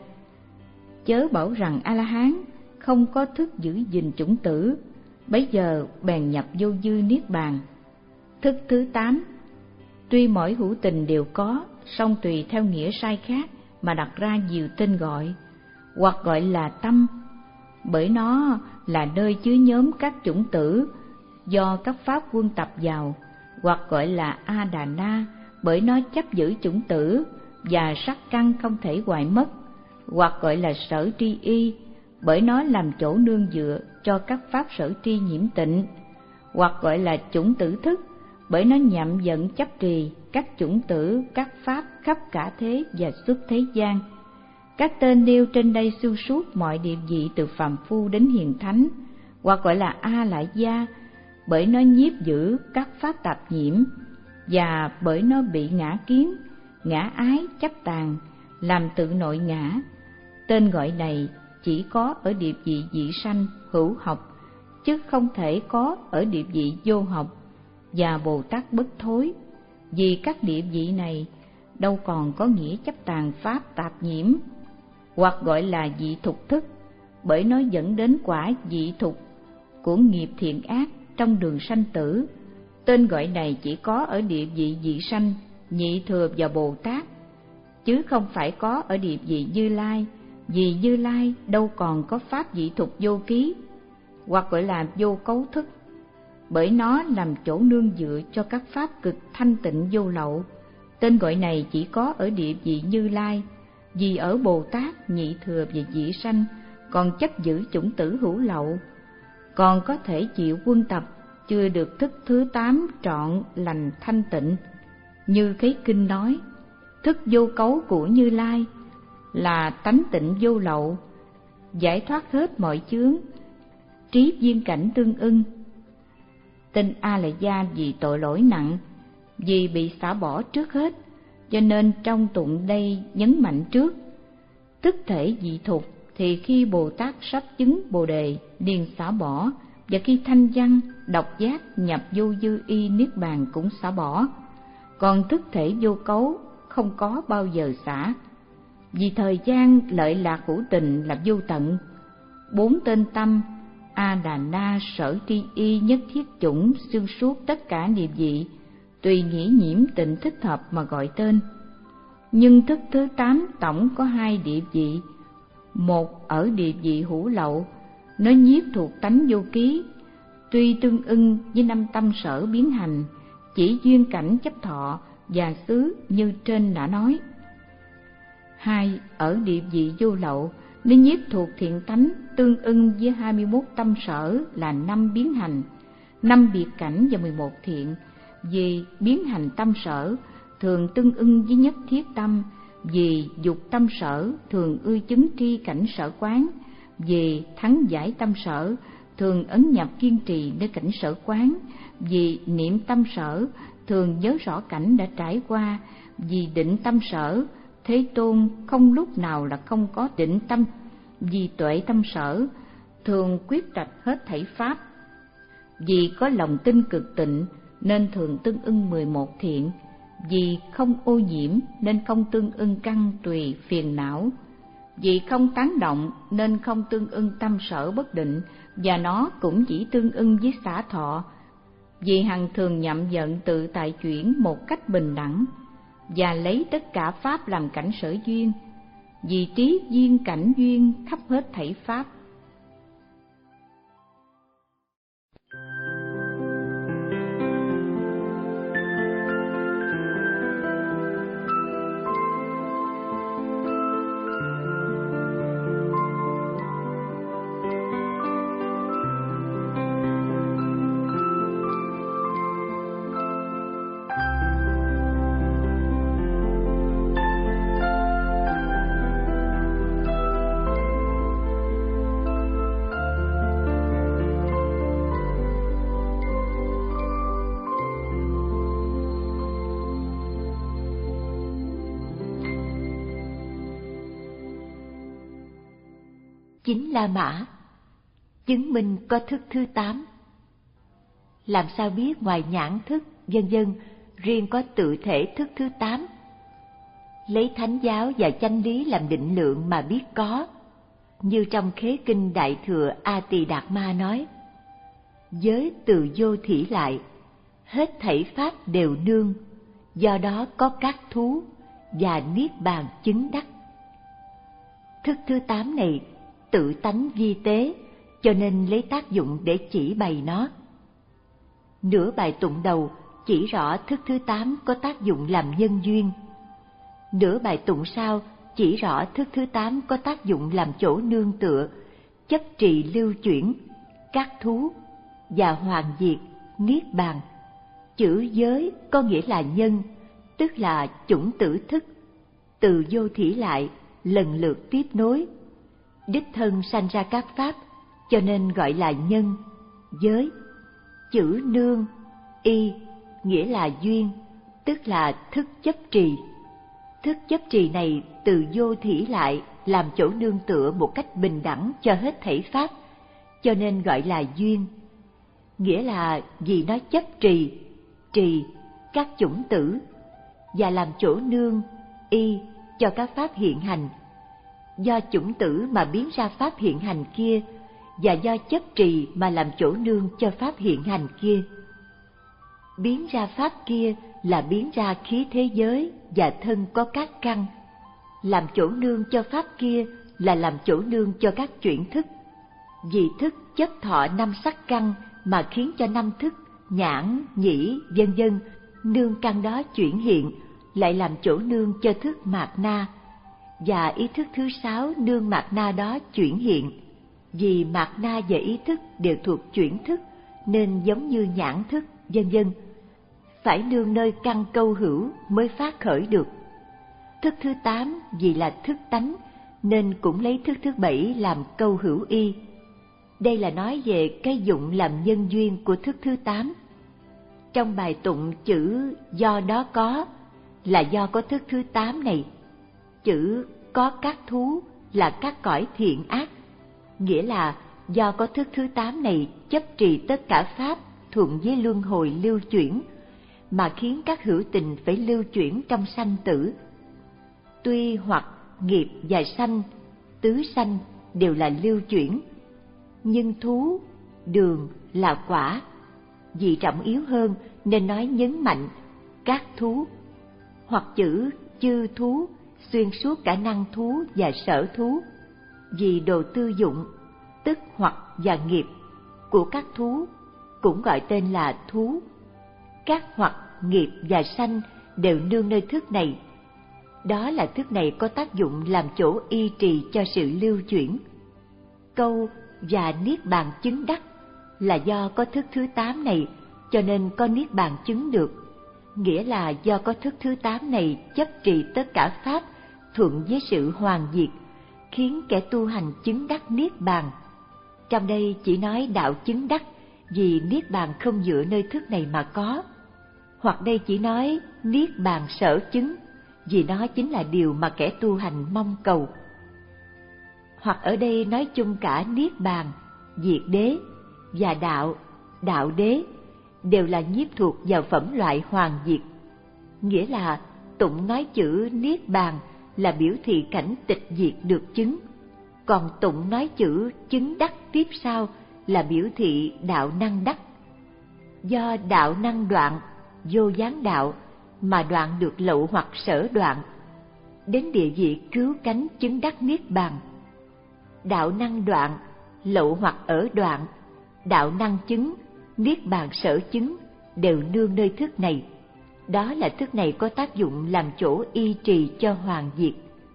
Chớ bảo rằng A-la-hán không có thức giữ gìn chủng tử, bấy giờ bèn nhập vô dư niết bàn. Thức thứ tám, tuy mỗi hữu tình đều có, song tùy theo nghĩa sai khác mà đặt ra nhiều tên gọi, hoặc gọi là tâm, bởi nó là nơi chứa nhóm các chủng tử do các pháp quân tập vào, hoặc gọi là A Đà Na, bởi nó chấp giữ chủng tử và sắc căn không thể hoại mất, hoặc gọi là sở tri y, bởi nó làm chỗ nương dựa cho các pháp sở tri nhiễm tịnh, hoặc gọi là chủng tử thức, bởi nó nhậm dẫn chấp trì các chủng tử các pháp khắp cả thế và xuất thế gian. Các tên nêu trên đây xuyên suốt mọi địa vị từ phàm phu đến hiền thánh, hoặc gọi là A Lại Gia, bởi nó nhiếp giữ các pháp tạp nhiễm, và bởi nó bị ngã kiến, ngã ái chấp tàng làm tự nội ngã. Tên gọi này chỉ có ở địa vị dị sanh hữu học, chứ không thể có ở địa vị vô học và Bồ Tát bất thối, vì các địa vị này đâu còn có nghĩa chấp tàng pháp tạp nhiễm. Hoặc gọi là dị thục thức, bởi nó dẫn đến quả dị thục của nghiệp thiện ác trong đường sanh tử. Tên gọi này chỉ có ở địa vị dị sanh, Nhị Thừa và Bồ Tát, chứ không phải có ở địa vị Như Lai, vì Như Lai đâu còn có pháp dị thục vô ký. Hoặc gọi là vô cấu thức, bởi nó làm chỗ nương dựa cho các pháp cực thanh tịnh vô lậu. Tên gọi này chỉ có ở địa vị Như Lai, vì ở Bồ Tát, Nhị Thừa và Dị Sanh còn chấp giữ chủng tử hữu lậu, còn có thể chịu quân tập, chưa được thức thứ tám trọn lành thanh tịnh. Như cái kinh nói, thức vô cấu của Như Lai là tánh tịnh vô lậu, giải thoát hết mọi chướng, trí viên cảnh tương ưng. Tên A Lại Gia vì tội lỗi nặng, vì bị xả bỏ trước hết, cho nên trong tụng đây nhấn mạnh trước. Tức thể dị thục thì khi Bồ Tát sắp chứng Bồ Đề liền xả bỏ, và khi thanh văn độc giác nhập vô dư y niết bàn cũng xả bỏ. Còn thức thể vô cấu không có bao giờ xả, vì thời gian lợi lạc hữu tình là vô tận. Bốn tên tâm A Đà Na, sở tri y, nhất thiết chủng xuyên suốt tất cả địa vị, tùy nghĩa nhiễm tịnh thích hợp mà gọi tên. Nhưng thức thứ tám tổng có hai địa vị, một ở địa vị hữu lậu, nó nhiếp thuộc tánh vô ký, tuy tương ưng với năm tâm sở biến hành, chỉ duyên cảnh chấp thọ và xứ như trên đã nói. Hai ở địa vị vô lậu, nó nhiếp thuộc thiện tánh, tương ưng với hai mươi mốt tâm sở là năm biến hành, năm biệt cảnh và mười một thiện. Vì biến hành tâm sở thường tương ưng với nhất thiết tâm, vì dục tâm sở thường ưa chứng tri cảnh sở quán, vì thắng giải tâm sở thường ấn nhập kiên trì nơi cảnh sở quán, vì niệm tâm sở thường nhớ rõ cảnh đã trải qua, vì định tâm sở Thế Tôn không lúc nào là không có định tâm, vì tuệ tâm sở thường quyết trạch hết thảy pháp, Vì có lòng tin cực tịnh nên thường tương ưng mười một thiện, vì không ô nhiễm nên không tương ưng căn tùy phiền não, vì không tán động nên không tương ưng tâm sở bất định, và nó cũng chỉ tương ưng với xả thọ, vì hằng thường nhậm giận tự tại chuyển một cách bình đẳng, và lấy tất cả pháp làm cảnh sở duyên, vì trí duyên cảnh duyên khắp hết thảy pháp. Chính La Mã chứng minh có thức thứ tám. Làm sao biết ngoài nhãn thức, vân vân, riêng có tự thể thức thứ tám? Lấy thánh giáo và chánh lý làm định lượng mà biết có. Như trong Khế Kinh Đại Thừa A Tỳ Đạt Ma nói: giới từ vô thỉ lại, hết thảy pháp đều nương, do đó có các thú và niết bàn chứng đắc. Thức thứ tám này tự tánh vi tế, cho nên lấy tác dụng để chỉ bày nó. Nửa bài tụng đầu chỉ rõ thức thứ tám có tác dụng làm nhân duyên. Nửa bài tụng sau chỉ rõ thức thứ tám có tác dụng làm chỗ nương tựa, chấp trì lưu chuyển, các thú và hoàn diệt, niết bàn. Chữ giới có nghĩa là nhân, tức là chủng tử thức, từ vô thỉ lại, lần lượt tiếp nối, đích thân sanh ra các pháp, cho nên gọi là nhân, giới. Chữ nương, y, nghĩa là duyên, tức là thức chấp trì. Thức chấp trì này từ vô thỉ lại làm chỗ nương tựa một cách bình đẳng cho hết thảy pháp, cho nên gọi là duyên. Nghĩa là vì nó chấp trì, trì các chủng tử và làm chỗ nương, y cho các pháp hiện hành. Do chủng tử mà biến ra pháp hiện hành kia, và do chấp trì mà làm chỗ nương cho pháp hiện hành kia. Biến ra pháp kia là biến ra khí thế giới và thân có các căn. Làm chỗ nương cho pháp kia là làm chỗ nương cho các chuyển thức. Vì thức chấp thọ năm sắc căn mà khiến cho năm thức nhãn, nhĩ, vân vân nương căn đó chuyển hiện, lại làm chỗ nương cho thức mạt na, và ý thức thứ sáu nương mạt na đó chuyển hiện. Vì mạt na và ý thức đều thuộc chuyển thức, nên giống như nhãn thức, vân vân, phải nương nơi căn câu hữu mới phát khởi được. Thức thứ tám vì là thức tánh, nên cũng lấy thức thứ bảy làm câu hữu y. Đây là nói về cái dụng làm nhân duyên của thức thứ tám. Trong bài tụng chữ do đó có là do có thức thứ tám này. Chữ có các thú là các cõi thiện ác, nghĩa là do có thức thứ tám này chấp trì tất cả pháp thuận với luân hồi lưu chuyển, mà khiến các hữu tình phải lưu chuyển trong sanh tử. Tuy hoặc nghiệp và sanh, tứ sanh đều là lưu chuyển, nhưng thú, đường là quả. Vì trọng yếu hơn nên nói nhấn mạnh các thú, hoặc chữ chư thú xuyên suốt cả năng thú và sở thú. Vì đồ tư dụng, tức hoặc và nghiệp của các thú cũng gọi tên là thú. Các hoặc, nghiệp và sanh đều nương nơi thức này. Đó là thức này có tác dụng làm chỗ y trì cho sự lưu chuyển. Câu và niết bàn chứng đắc là do có thức thứ tám này, cho nên có niết bàn chứng được. Nghĩa là do có thức thứ tám này chấp trì tất cả pháp thuận với sự hoàn diệt, khiến kẻ tu hành chứng đắc niết bàn. Trong đây chỉ nói đạo chứng đắc, vì niết bàn không dựa nơi thức này mà có. Hoặc đây chỉ nói niết bàn sở chứng, vì nó chính là điều mà kẻ tu hành mong cầu. Hoặc ở đây nói chung cả niết bàn, diệt đế và đạo, đạo đế đều là nhiếp thuộc vào phẩm loại hoàn diệt. Nghĩa là tụng nói chữ Niết Bàn là biểu thị cảnh tịch diệt được chứng, còn tụng nói chữ chứng đắc tiếp sau là biểu thị đạo năng đắc. Do đạo năng đoạn, vô gián đạo, mà đoạn được lậu hoặc sở đoạn, đến địa vị cứu cánh chứng đắc Niết Bàn. Đạo năng đoạn, lậu hoặc ở đoạn, đạo năng chứng, Niết Bàn sở chứng đều nương nơi thức này. Đó là thức này có tác dụng làm chỗ y trì cho hoàn diệt.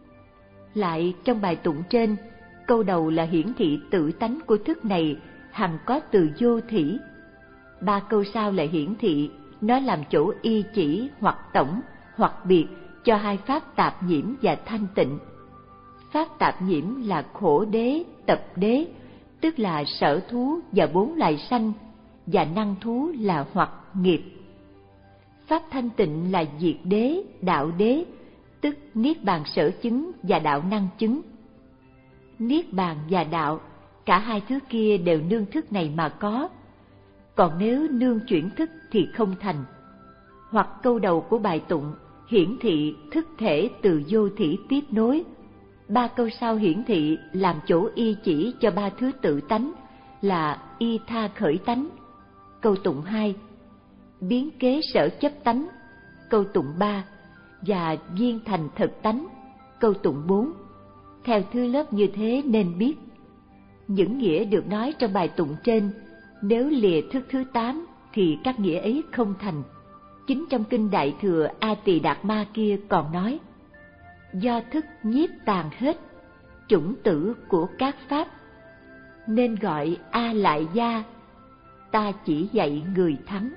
Lại trong bài tụng trên, câu đầu là hiển thị tự tánh của thức này hằng có từ vô thỉ. Ba câu sau là hiển thị nó làm chỗ y chỉ hoặc tổng hoặc biệt cho hai pháp tạp nhiễm và thanh tịnh. Pháp tạp nhiễm là khổ đế, tập đế, tức là sở thú và bốn loài sanh, và năng thú là hoặc nghiệp. Pháp thanh tịnh là diệt đế, đạo đế, tức Niết Bàn sở chứng và đạo năng chứng. Niết Bàn và đạo, cả hai thứ kia đều nương thức này mà có. Còn nếu nương chuyển thức thì không thành. Hoặc câu đầu của bài tụng hiển thị thức thể từ vô thỉ tiếp nối. Ba câu sau hiển thị làm chỗ y chỉ cho ba thứ tự tánh là y tha khởi tánh. Câu tụng hai, biến kế sở chấp tánh. Câu tụng ba, và viên thành thực tánh. Câu tụng bốn. Theo thứ lớp như thế nên biết, những nghĩa được nói trong bài tụng trên, nếu lìa thức thứ tám thì các nghĩa ấy không thành. Chính trong kinh Đại Thừa A Tỳ Đạt Ma kia còn nói, do thức nhiếp tàn hết, chủng tử của các pháp, nên gọi A Lại Gia, ta chỉ dạy người thắng.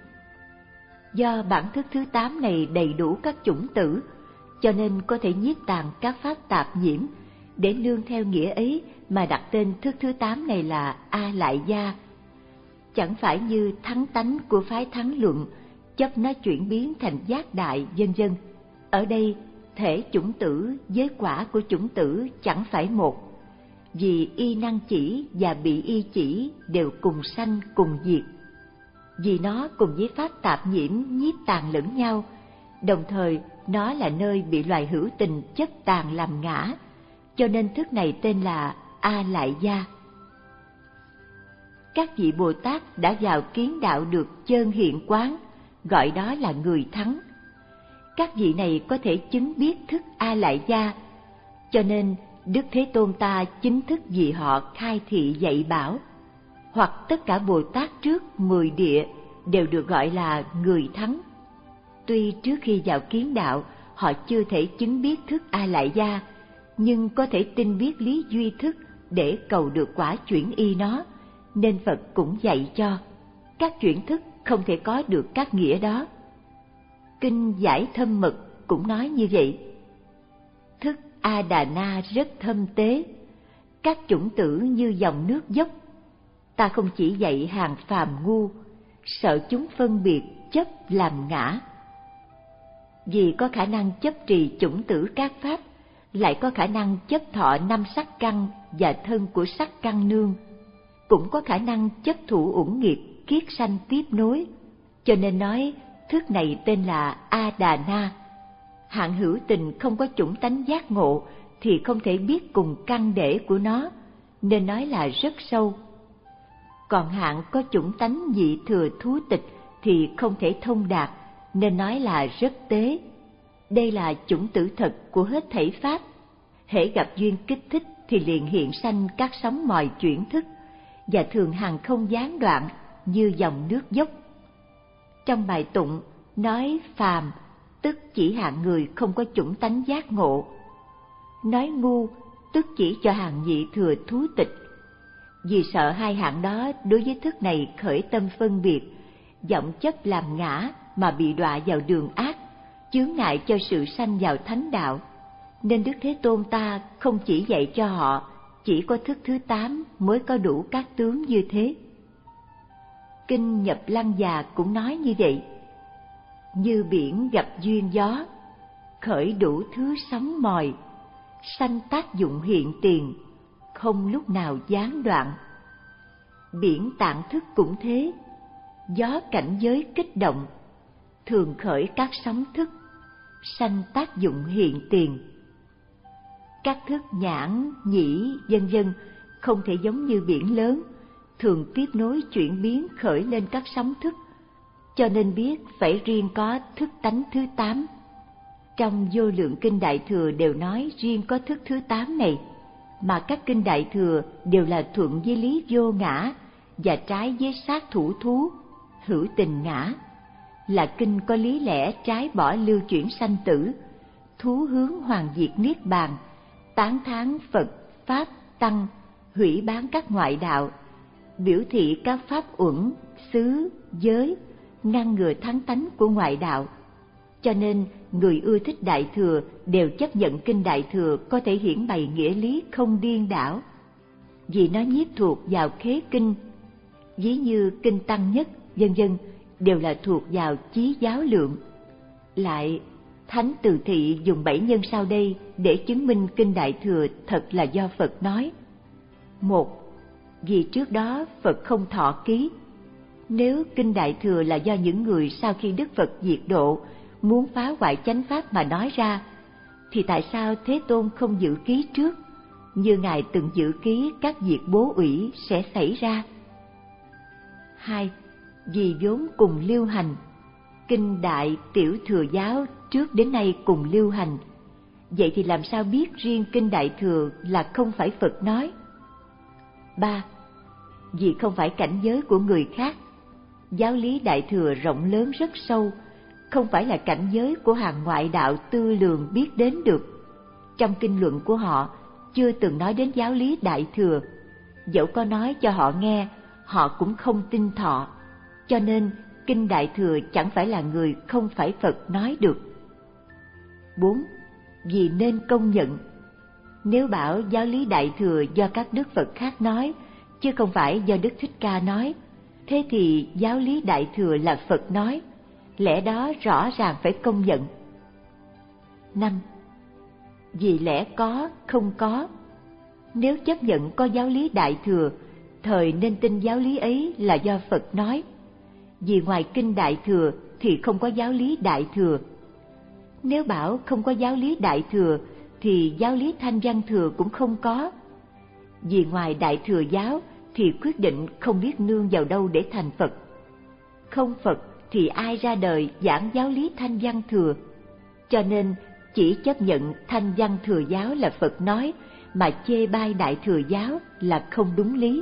Do bản thức thứ tám này đầy đủ các chủng tử, cho nên có thể nhiếp tàn các pháp tạp nhiễm, để nương theo nghĩa ấy mà đặt tên thức thứ tám này là A Lại Gia. Chẳng phải như thắng tánh của phái Thắng Luận, chấp nó chuyển biến thành giác đại, vân vân. Ở đây, thể chủng tử với quả của chủng tử chẳng phải một, vì y năng chỉ và bị y chỉ đều cùng sanh cùng diệt. Vì nó cùng với pháp tạp nhiễm nhiếp tàn lẫn nhau, đồng thời nó là nơi bị loài hữu tình chấp tàn làm ngã, cho nên thức này tên là A Lại Gia. Các vị Bồ Tát đã vào kiến đạo được chơn hiện quán, gọi đó là người thắng. Các vị này có thể chứng biết thức A Lại Gia, cho nên Đức Thế Tôn ta chính thức vì họ khai thị dạy bảo. Hoặc tất cả Bồ Tát trước mười địa đều được gọi là người thắng. Tuy trước khi vào kiến đạo họ chưa thể chứng biết thức A Lại Gia, nhưng có thể tin biết lý duy thức để cầu được quả chuyển y nó, nên Phật cũng dạy cho. Các chuyển thức không thể có được các nghĩa đó. Kinh Giải Thâm Mật cũng nói như vậy. Thức A Đà Na rất thâm tế, các chủng tử như dòng nước dốc. Ta không chỉ dạy hàng phàm ngu, sợ chúng phân biệt chấp làm ngã. Vì có khả năng chấp trì chủng tử các pháp, lại có khả năng chấp thọ năm sắc căn và thân của sắc căn nương, cũng có khả năng chấp thủ uẩn nghiệp kiết sanh tiếp nối, cho nên nói thức này tên là A Đà Na. Hạng hữu tình không có chủng tánh giác ngộ thì không thể biết cùng căn để của nó, nên nói là rất sâu. Còn hạng có chủng tánh dị thừa thú tịch thì không thể thông đạt, nên nói là rất tế. Đây là chủng tử thật của hết thảy pháp. Hễ gặp duyên kích thích thì liền hiện sanh các sóng mòi chuyển thức, và thường hằng không gián đoạn như dòng nước dốc. Trong bài tụng nói phàm tức chỉ hạng người không có chủng tánh giác ngộ, nói ngu tức chỉ cho hạng nhị thừa thú tịch. Vì sợ hai hạng đó đối với thức này khởi tâm phân biệt, vọng chấp làm ngã mà bị đọa vào đường ác, chướng ngại cho sự sanh vào thánh đạo, nên Đức Thế Tôn ta không chỉ dạy cho họ chỉ có thức thứ tám mới có đủ các tướng như thế. Kinh Nhập Lăng Già cũng nói như vậy. Như biển gặp duyên gió, khởi đủ thứ sóng mòi, sanh tác dụng hiện tiền, không lúc nào gián đoạn. Biển tạng thức cũng thế, gió cảnh giới kích động, thường khởi các sóng thức, sanh tác dụng hiện tiền. Các thức nhãn, nhĩ, vân vân không thể giống như biển lớn, thường tiếp nối chuyển biến khởi lên các sóng thức, cho nên biết phải riêng có thức tánh thứ tám. Trong Vô Lượng Kinh Đại Thừa đều nói riêng có thức thứ tám này, mà các kinh Đại Thừa đều là thuận với lý vô ngã và trái với sát thủ thú, hữu tình ngã, là kinh có lý lẽ trái bỏ lưu chuyển sanh tử, thú hướng hoàn diệt niết bàn, tán thán Phật, Pháp, Tăng, hủy bán các ngoại đạo, biểu thị các pháp uẩn, xứ, giới, ngăn ngừa thắng tánh của ngoại đạo. Cho nên người ưa thích Đại Thừa đều chấp nhận kinh Đại Thừa có thể hiển bày nghĩa lý không điên đảo, vì nó nhiếp thuộc vào khế kinh, ví như kinh Tăng Nhất, vân vân đều là thuộc vào chí giáo lượng. Lại, Thánh Từ Thị dùng bảy nhân sau đây để chứng minh kinh Đại Thừa thật là do Phật nói. Một, vì trước đó Phật không thọ ký. Nếu kinh Đại Thừa là do những người sau khi Đức Phật diệt độ muốn phá hoại chánh pháp mà nói ra, thì tại sao Thế Tôn không dự ký trước, như Ngài từng dự ký các việc bố ủy sẽ xảy ra? Hai, vì vốn cùng lưu hành. Kinh Đại, Tiểu Thừa giáo trước đến nay cùng lưu hành, vậy thì làm sao biết riêng kinh Đại Thừa là không phải Phật nói? Ba, vì không phải cảnh giới của người khác. Giáo lý Đại Thừa rộng lớn rất sâu, không phải là cảnh giới của hàng ngoại đạo tư lường biết đến được. Trong kinh luận của họ chưa từng nói đến giáo lý Đại Thừa, dẫu có nói cho họ nghe, họ cũng không tin thọ. Cho nên kinh Đại Thừa chẳng phải là người không phải Phật nói được. Bốn, vì nên công nhận. Nếu bảo giáo lý Đại Thừa do các Đức Phật khác nói, chứ không phải do Đức Thích Ca nói, thế thì giáo lý Đại Thừa là Phật nói, lẽ đó rõ ràng phải công nhận. Năm, vì lẽ có, không có. Nếu chấp nhận có giáo lý Đại Thừa, thời nên tin giáo lý ấy là do Phật nói, vì ngoài kinh Đại Thừa thì không có giáo lý Đại Thừa. Nếu bảo không có giáo lý Đại Thừa thì giáo lý Thanh Văn Thừa cũng không có, vì ngoài Đại Thừa giáo thì quyết định không biết nương vào đâu để thành Phật. Không Phật thì ai ra đời giảng giáo lý Thanh Văn Thừa? Cho nên chỉ chấp nhận Thanh Văn Thừa giáo là Phật nói, mà chê bai Đại Thừa giáo là không đúng lý.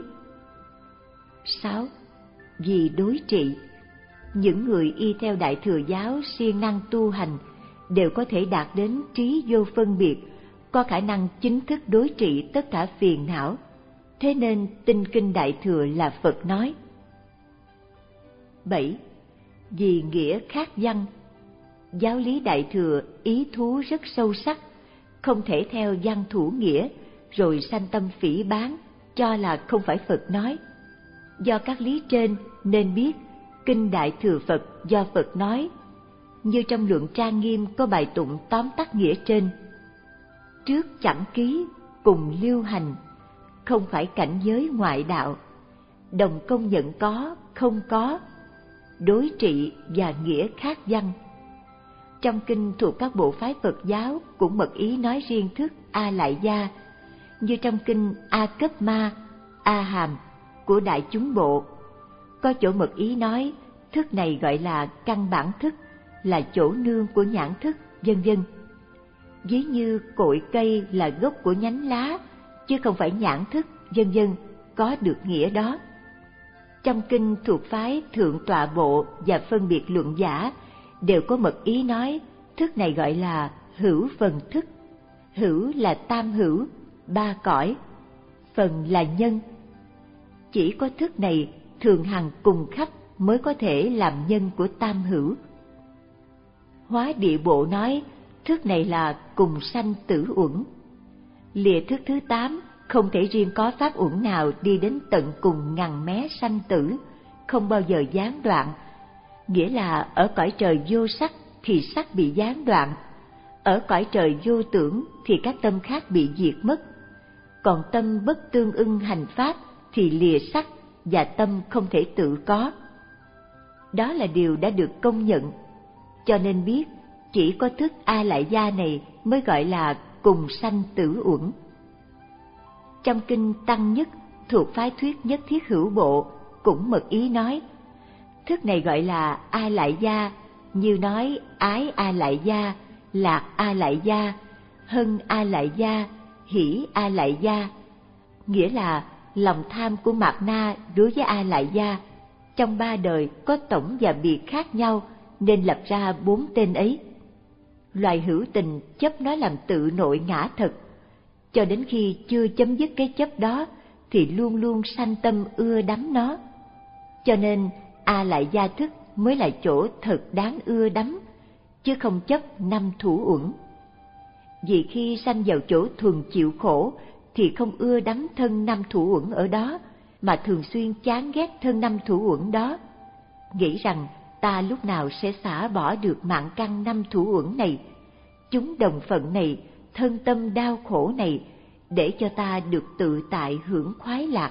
Sáu, vì đối trị. Những người y theo Đại Thừa giáo siêng năng tu hành đều có thể đạt đến trí vô phân biệt, có khả năng chính thức đối trị tất cả phiền não. Thế nên tin kinh Đại Thừa là Phật nói. Bảy, vì nghĩa khác văn. Giáo lý Đại Thừa ý thú rất sâu sắc, không thể theo văn thủ nghĩa rồi sanh tâm phỉ báng, cho là không phải Phật nói. Do các lý trên nên biết kinh Đại Thừa Phật do Phật nói, như trong Luận Trang Nghiêm có bài tụng tóm tắt nghĩa trên. Trước chẳng ký, cùng lưu hành, không phải cảnh giới ngoại đạo, đồng công nhận có, không có, đối trị và nghĩa khác văn. Trong kinh thuộc các bộ phái Phật giáo cũng mật ý nói riêng thức A Lại Gia, như trong kinh A Cấp Ma, A Hàm của Đại Chúng Bộ. Có chỗ mật ý nói thức này gọi là căn bản thức, là chỗ nương của nhãn thức, vân vân. Ví như cội cây là gốc của nhánh lá, chứ không phải nhãn thức, vân vân, có được nghĩa đó. Trong kinh thuộc phái Thượng Tọa Bộ và Phân Biệt Luận Giả đều có mật ý nói thức này gọi là hữu phần thức. Hữu là tam hữu, ba cõi, phần là nhân. Chỉ có thức này thường hằng cùng khắp mới có thể làm nhân của tam hữu. Hóa Địa Bộ nói thức này là cùng sanh tử uẩn. Lìa thức thứ tám, không thể riêng có pháp uẩn nào đi đến tận cùng ngằn mé sanh tử, không bao giờ gián đoạn. Nghĩa là ở cõi trời vô sắc thì sắc bị gián đoạn, ở cõi trời vô tưởng thì các tâm khác bị diệt mất. Còn tâm bất tương ưng hành pháp thì lìa sắc và tâm không thể tự có. Đó là điều đã được công nhận, cho nên biết chỉ có thức A Lại Gia này mới gọi là cùng sanh tử uẩn. Trong kinh Tăng Nhất thuộc phái thuyết Nhất Thiết Hữu Bộ cũng mật ý nói, thức này gọi là A Lại Gia, như nói ái A Lại Gia, lạc A Lại Gia, hân A Lại Gia, hỷ A Lại Gia, nghĩa là lòng tham của Mạt Na đối với A Lại Gia trong ba đời có tổng và biệt khác nhau, nên lập ra bốn tên ấy. Loài hữu tình chấp nó làm tự nội ngã thật, cho đến khi chưa chấm dứt cái chấp đó thì luôn luôn sanh tâm ưa đắm nó. Cho nên A Lại Gia thức mới là chỗ thật đáng ưa đắm, chứ không chấp năm thủ uẩn. Vì khi sanh vào chỗ thuần chịu khổ thì không ưa đắm thân năm thủ uẩn ở đó, mà thường xuyên chán ghét thân năm thủ uẩn đó, nghĩ rằng ta lúc nào sẽ xả bỏ được mạng căn năm thủ uẩn này, chúng đồng phận này, thân tâm đau khổ này, để cho ta được tự tại hưởng khoái lạc.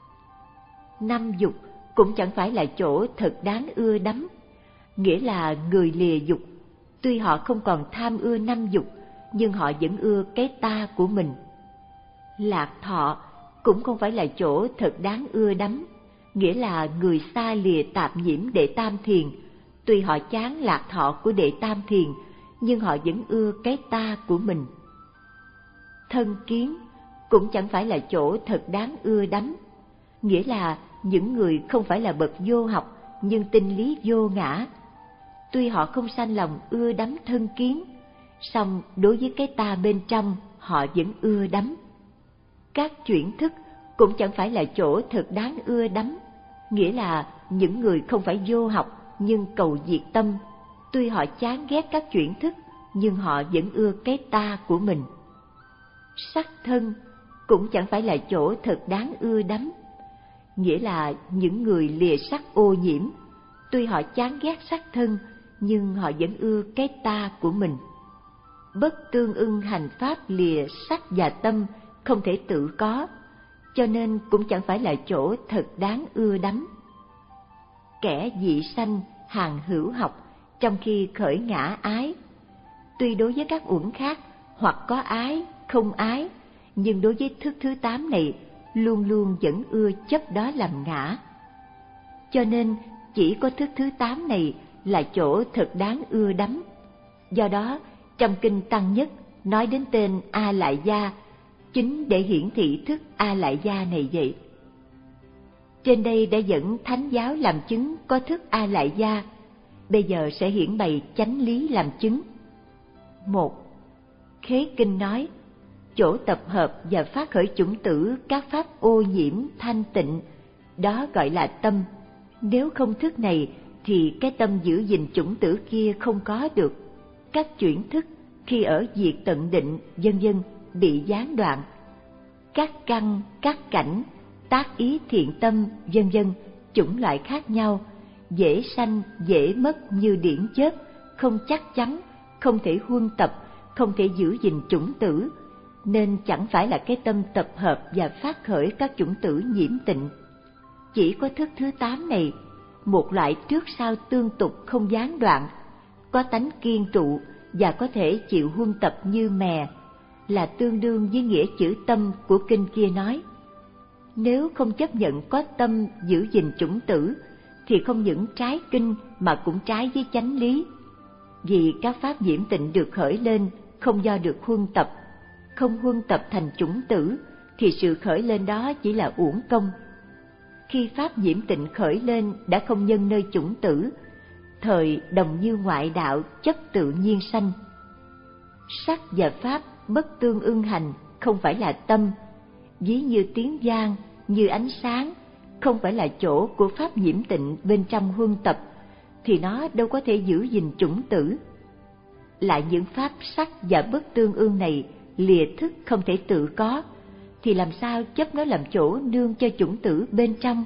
Năm dục cũng chẳng phải là chỗ thật đáng ưa đắm, nghĩa là người lìa dục, tuy họ không còn tham ưa năm dục, nhưng họ vẫn ưa cái ta của mình. Lạc thọ cũng không phải là chỗ thật đáng ưa đắm, nghĩa là người xa lìa tạp nhiễm đệ tam thiền, tuy họ chán lạc thọ của đệ tam thiền, nhưng họ vẫn ưa cái ta của mình. Thân kiến cũng chẳng phải là chỗ thật đáng ưa đắm, nghĩa là những người không phải là bậc vô học nhưng tinh lý vô ngã, tuy họ không sanh lòng ưa đắm thân kiến, song đối với cái ta bên trong họ vẫn ưa đắm. Các chuyển thức cũng chẳng phải là chỗ thật đáng ưa đắm, nghĩa là những người không phải vô học nhưng cầu diệt tâm, tuy họ chán ghét các chuyển thức nhưng họ vẫn ưa cái ta của mình. Sắc thân cũng chẳng phải là chỗ thật đáng ưa đắm, nghĩa là những người lìa sắc ô nhiễm, tuy họ chán ghét sắc thân nhưng họ vẫn ưa cái ta của mình. Bất tương ưng hành pháp lìa sắc và tâm không thể tự có, cho nên cũng chẳng phải là chỗ thật đáng ưa đắm. Kẻ dị sanh hàng hữu học trong khi khởi ngã ái, tuy đối với các uẩn khác hoặc có ái không ái, nhưng đối với thức thứ tám này luôn luôn vẫn ưa chấp đó làm ngã. Cho nên chỉ có thức thứ tám này là chỗ thật đáng ưa đắm. Do đó trong kinh Tăng Nhất nói đến tên A Lại Gia chính để hiển thị thức A Lại Gia này vậy. Trên đây đã dẫn thánh giáo làm chứng có thức A Lại Gia, bây giờ sẽ hiển bày chánh lý làm chứng. Một, Khế Kinh nói, chỗ tập hợp và phát khởi chủng tử các pháp ô nhiễm thanh tịnh, đó gọi là tâm. Nếu không thức này thì cái tâm giữ gìn chủng tử kia không có được. Các chuyển thức khi ở diệt tận định vân vân bị gián đoạn. Các căn, các cảnh, tác ý thiện tâm vân vân chủng loại khác nhau, dễ sanh dễ mất như điển chớp, không chắc chắn, không thể huân tập, không thể giữ gìn chủng tử, nên chẳng phải là cái tâm tập hợp và phát khởi các chủng tử nhiễm tịnh. Chỉ có thức thứ tám này, một loại trước sau tương tục không gián đoạn, có tánh kiên trụ và có thể chịu huân tập như mè, là tương đương với nghĩa chữ tâm của kinh kia nói. Nếu không chấp nhận có tâm giữ gìn chủng tử, thì không những trái kinh mà cũng trái với chánh lý. Vì các pháp nhiễm tịnh được khởi lên không do được huân tập, không huân tập thành chủng tử, thì sự khởi lên đó chỉ là uổng công. Khi pháp nhiễm tịnh khởi lên đã không nhân nơi chủng tử, thời đồng như ngoại đạo chấp tự nhiên sanh. Sắc và pháp bất tương ưng hành không phải là tâm, ví như tiếng vang, như ánh sáng, không phải là chỗ của pháp nhiễm tịnh bên trong huân tập, thì nó đâu có thể giữ gìn chủng tử. Lại những pháp sắc và bất tương ưng này lìa thức không thể tự có, thì làm sao chấp nó làm chỗ nương cho chủng tử bên trong?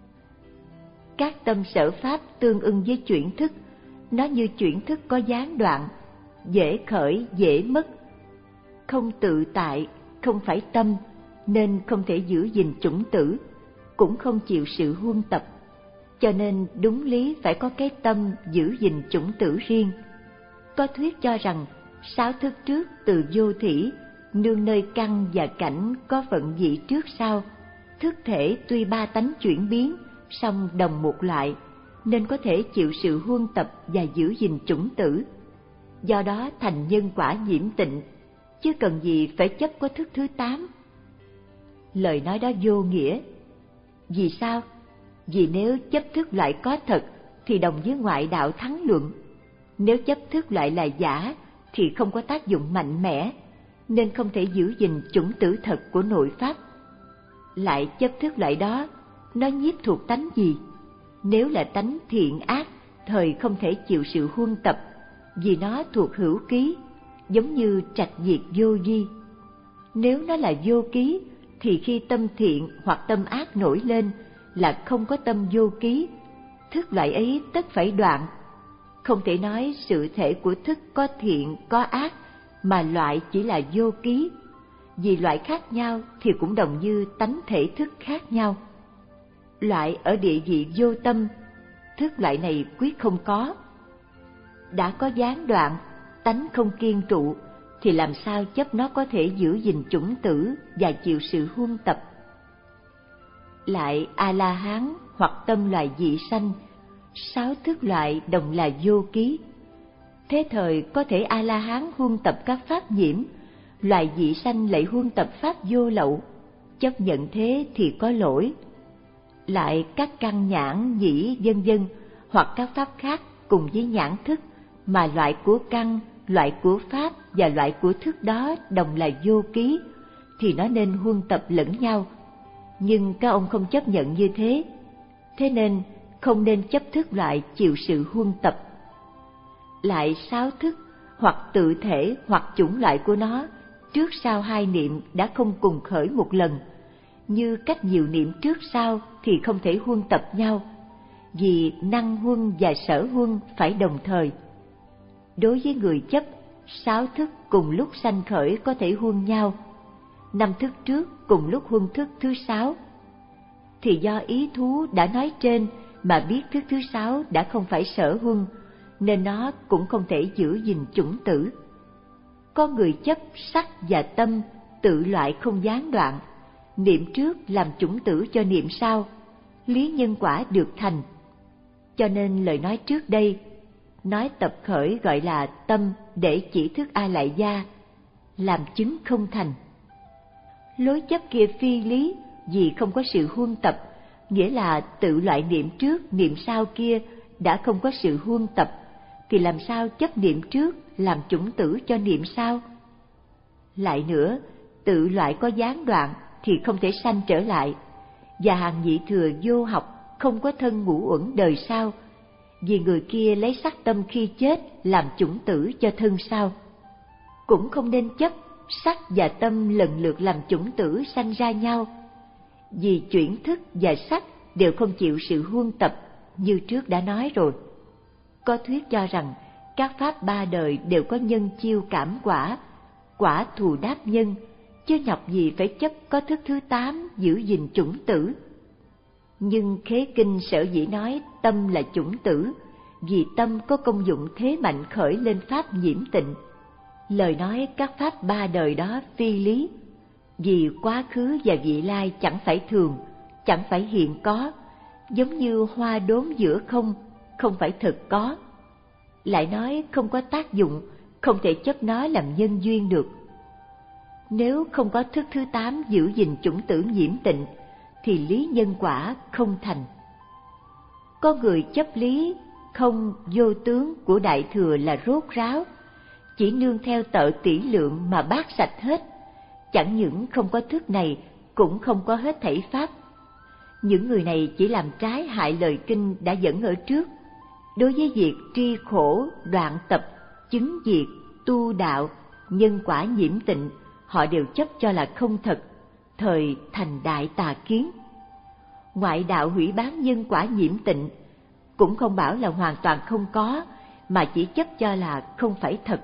Các tâm sở pháp tương ưng với chuyển thức, nó như chuyển thức có gián đoạn, dễ khởi dễ mất, không tự tại, không phải tâm, nên không thể giữ gìn chủng tử, cũng không chịu sự huân tập. cho nên đúng lý phải có cái tâm giữ gìn chủng tử riêng. Có thuyết cho rằng sáu thức trước từ vô thỉ, nương nơi căn và cảnh có phận vị trước sau. Thức thể tuy ba tánh chuyển biến, song đồng một loại, nên có thể chịu sự huân tập và giữ gìn chủng tử. Do đó thành nhân quả nhiễm tịnh, chứ cần gì phải chấp có thức thứ tám. Lời nói đó vô nghĩa. Vì sao? Vì nếu chấp thức loại có thật thì đồng với ngoại đạo thắng luận. Nếu chấp thức loại là giả thì không có tác dụng mạnh mẽ, nên không thể giữ gìn chủng tử thật của nội pháp. Lại chấp thức loại đó, nó nhiếp thuộc tánh gì? Nếu là tánh thiện ác, thời không thể chịu sự huân tập, vì nó thuộc hữu ký, giống như trạch diệt vô vi. Nếu nó là vô ký, thì khi tâm thiện hoặc tâm ác nổi lên là không có tâm vô ký, thức loại ấy tất phải đoạn. Không thể nói sự thể của thức có thiện có ác, mà loại chỉ là vô ký. Vì loại khác nhau thì cũng đồng như tánh thể thức khác nhau. Loại ở địa vị vô tâm, thức loại này quyết không có. Đã có gián đoạn, tánh không kiên trụ, thì làm sao chấp nó có thể giữ gìn chủng tử và chịu sự huân tập. Lại A-la-hán hoặc tâm loài dị sanh, sáu thức loại đồng là vô ký. Thế thời có thể A-la-hán huân tập các pháp nhiễm, loài dị sanh lại huân tập pháp vô lậu, chấp nhận thế thì có lỗi. Lại các căn nhãn, nhĩ, vân vân hoặc các pháp khác cùng với nhãn thức, mà loại của căn, loại của pháp và loại của thức đó đồng là vô ký, thì nó nên huân tập lẫn nhau. Nhưng các ông không chấp nhận như thế, thế nên không nên chấp thức loại chịu sự huân tập. Lại sáu thức hoặc tự thể hoặc chủng loại của nó trước sau hai niệm đã không cùng khởi một lần, như cách nhiều niệm trước sau thì không thể huân tập nhau, vì năng huân và sở huân phải đồng thời. Đối với người chấp, sáu thức cùng lúc sanh khởi có thể huân nhau, năm thức trước cùng lúc huân thức thứ sáu, thì do ý thú đã nói trên mà biết thức thứ sáu đã không phải sở huân, nên nó cũng không thể giữ gìn chủng tử. Có người chấp sắc và tâm tự loại không gián đoạn, niệm trước làm chủng tử cho niệm sau, lý nhân quả được thành. Cho nên lời nói trước đây, nói tập khởi gọi là tâm để chỉ thức A lại gia, làm chứng không thành. Lối chấp kia phi lý vì không có sự huân tập, nghĩa là tự loại niệm trước niệm sau kia đã không có sự huân tập, thì làm sao chấp niệm trước làm chủng tử cho niệm sau? Lại nữa, tự loại có gián đoạn thì không thể sanh trở lại, và hàng nhị thừa vô học không có thân ngũ uẩn đời sau, vì người kia lấy sắc tâm khi chết làm chủng tử cho thân sau. Cũng không nên chấp sắc và tâm lần lượt làm chủng tử sanh ra nhau, vì chuyển thức và sắc đều không chịu sự huân tập như trước đã nói rồi. Có thuyết cho rằng các pháp ba đời đều có nhân chiêu cảm quả, quả thù đáp nhân, chứ nhọc gì phải chấp có thức thứ tám giữ gìn chủng tử. Nhưng Khế Kinh sở dĩ nói tâm là chủng tử, vì tâm có công dụng thế mạnh khởi lên pháp nhiễm tịnh. Lời nói các pháp ba đời đó phi lý, vì quá khứ và vị lai chẳng phải thường, chẳng phải hiện có, giống như hoa đốm giữa không, không phải thực có. Lại nói không có tác dụng, không thể chấp nó làm nhân duyên được. Nếu không có thức thứ tám giữ gìn chủng tử nhiễm tịnh, thì lý nhân quả không thành. Có người chấp lý không vô tướng của Đại Thừa là rốt ráo, chỉ nương theo tợ tỷ lượng mà bát sạch hết, chẳng những không có thức này, cũng không có hết thảy pháp. Những người này chỉ làm trái hại lời kinh đã dẫn ở trước. Đối với việc tri khổ, đoạn tập, chứng diệt, tu đạo, nhân quả nhiễm tịnh, họ đều chấp cho là không thật, thời thành đại tà kiến. Ngoại đạo hủy bán nhân quả nhiễm tịnh, cũng không bảo là hoàn toàn không có, mà chỉ chấp cho là không phải thật.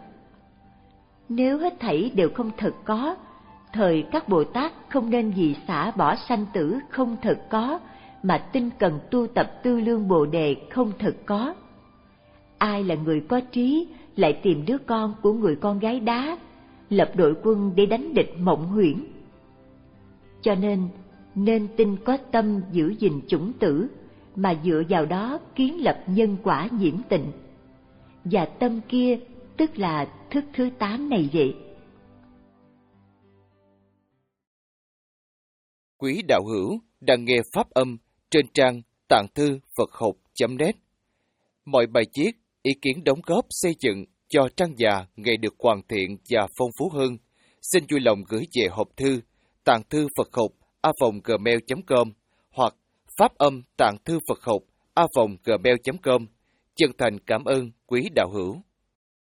Nếu hết thảy đều không thật có, thời các Bồ Tát không nên vì xả bỏ sanh tử không thật có mà tinh cần tu tập Tư Lương Bồ Đề không thật có. Ai là người có trí lại tìm đứa con của người con gái đá, lập đội quân để đánh địch Mộng Huyễn? Cho nên, nên tin có tâm giữ gìn chủng tử, mà dựa vào đó kiến lập nhân quả nhiễm tịnh. Và tâm kia tức là thức thứ tám này vậy. Quý đạo hữu đang nghe pháp âm trên trang tạng thư Phật học chấm net. Mọi bài viết, ý kiến đóng góp xây dựng cho trang già ngày được hoàn thiện và phong phú hơn, xin vui lòng gửi về hộp thư tạng thư Phật học a vòng gmail chấm com hoặc pháp âm tạng thư Phật học a vòng gmail chấm com. Chân thành cảm ơn quý đạo hữu.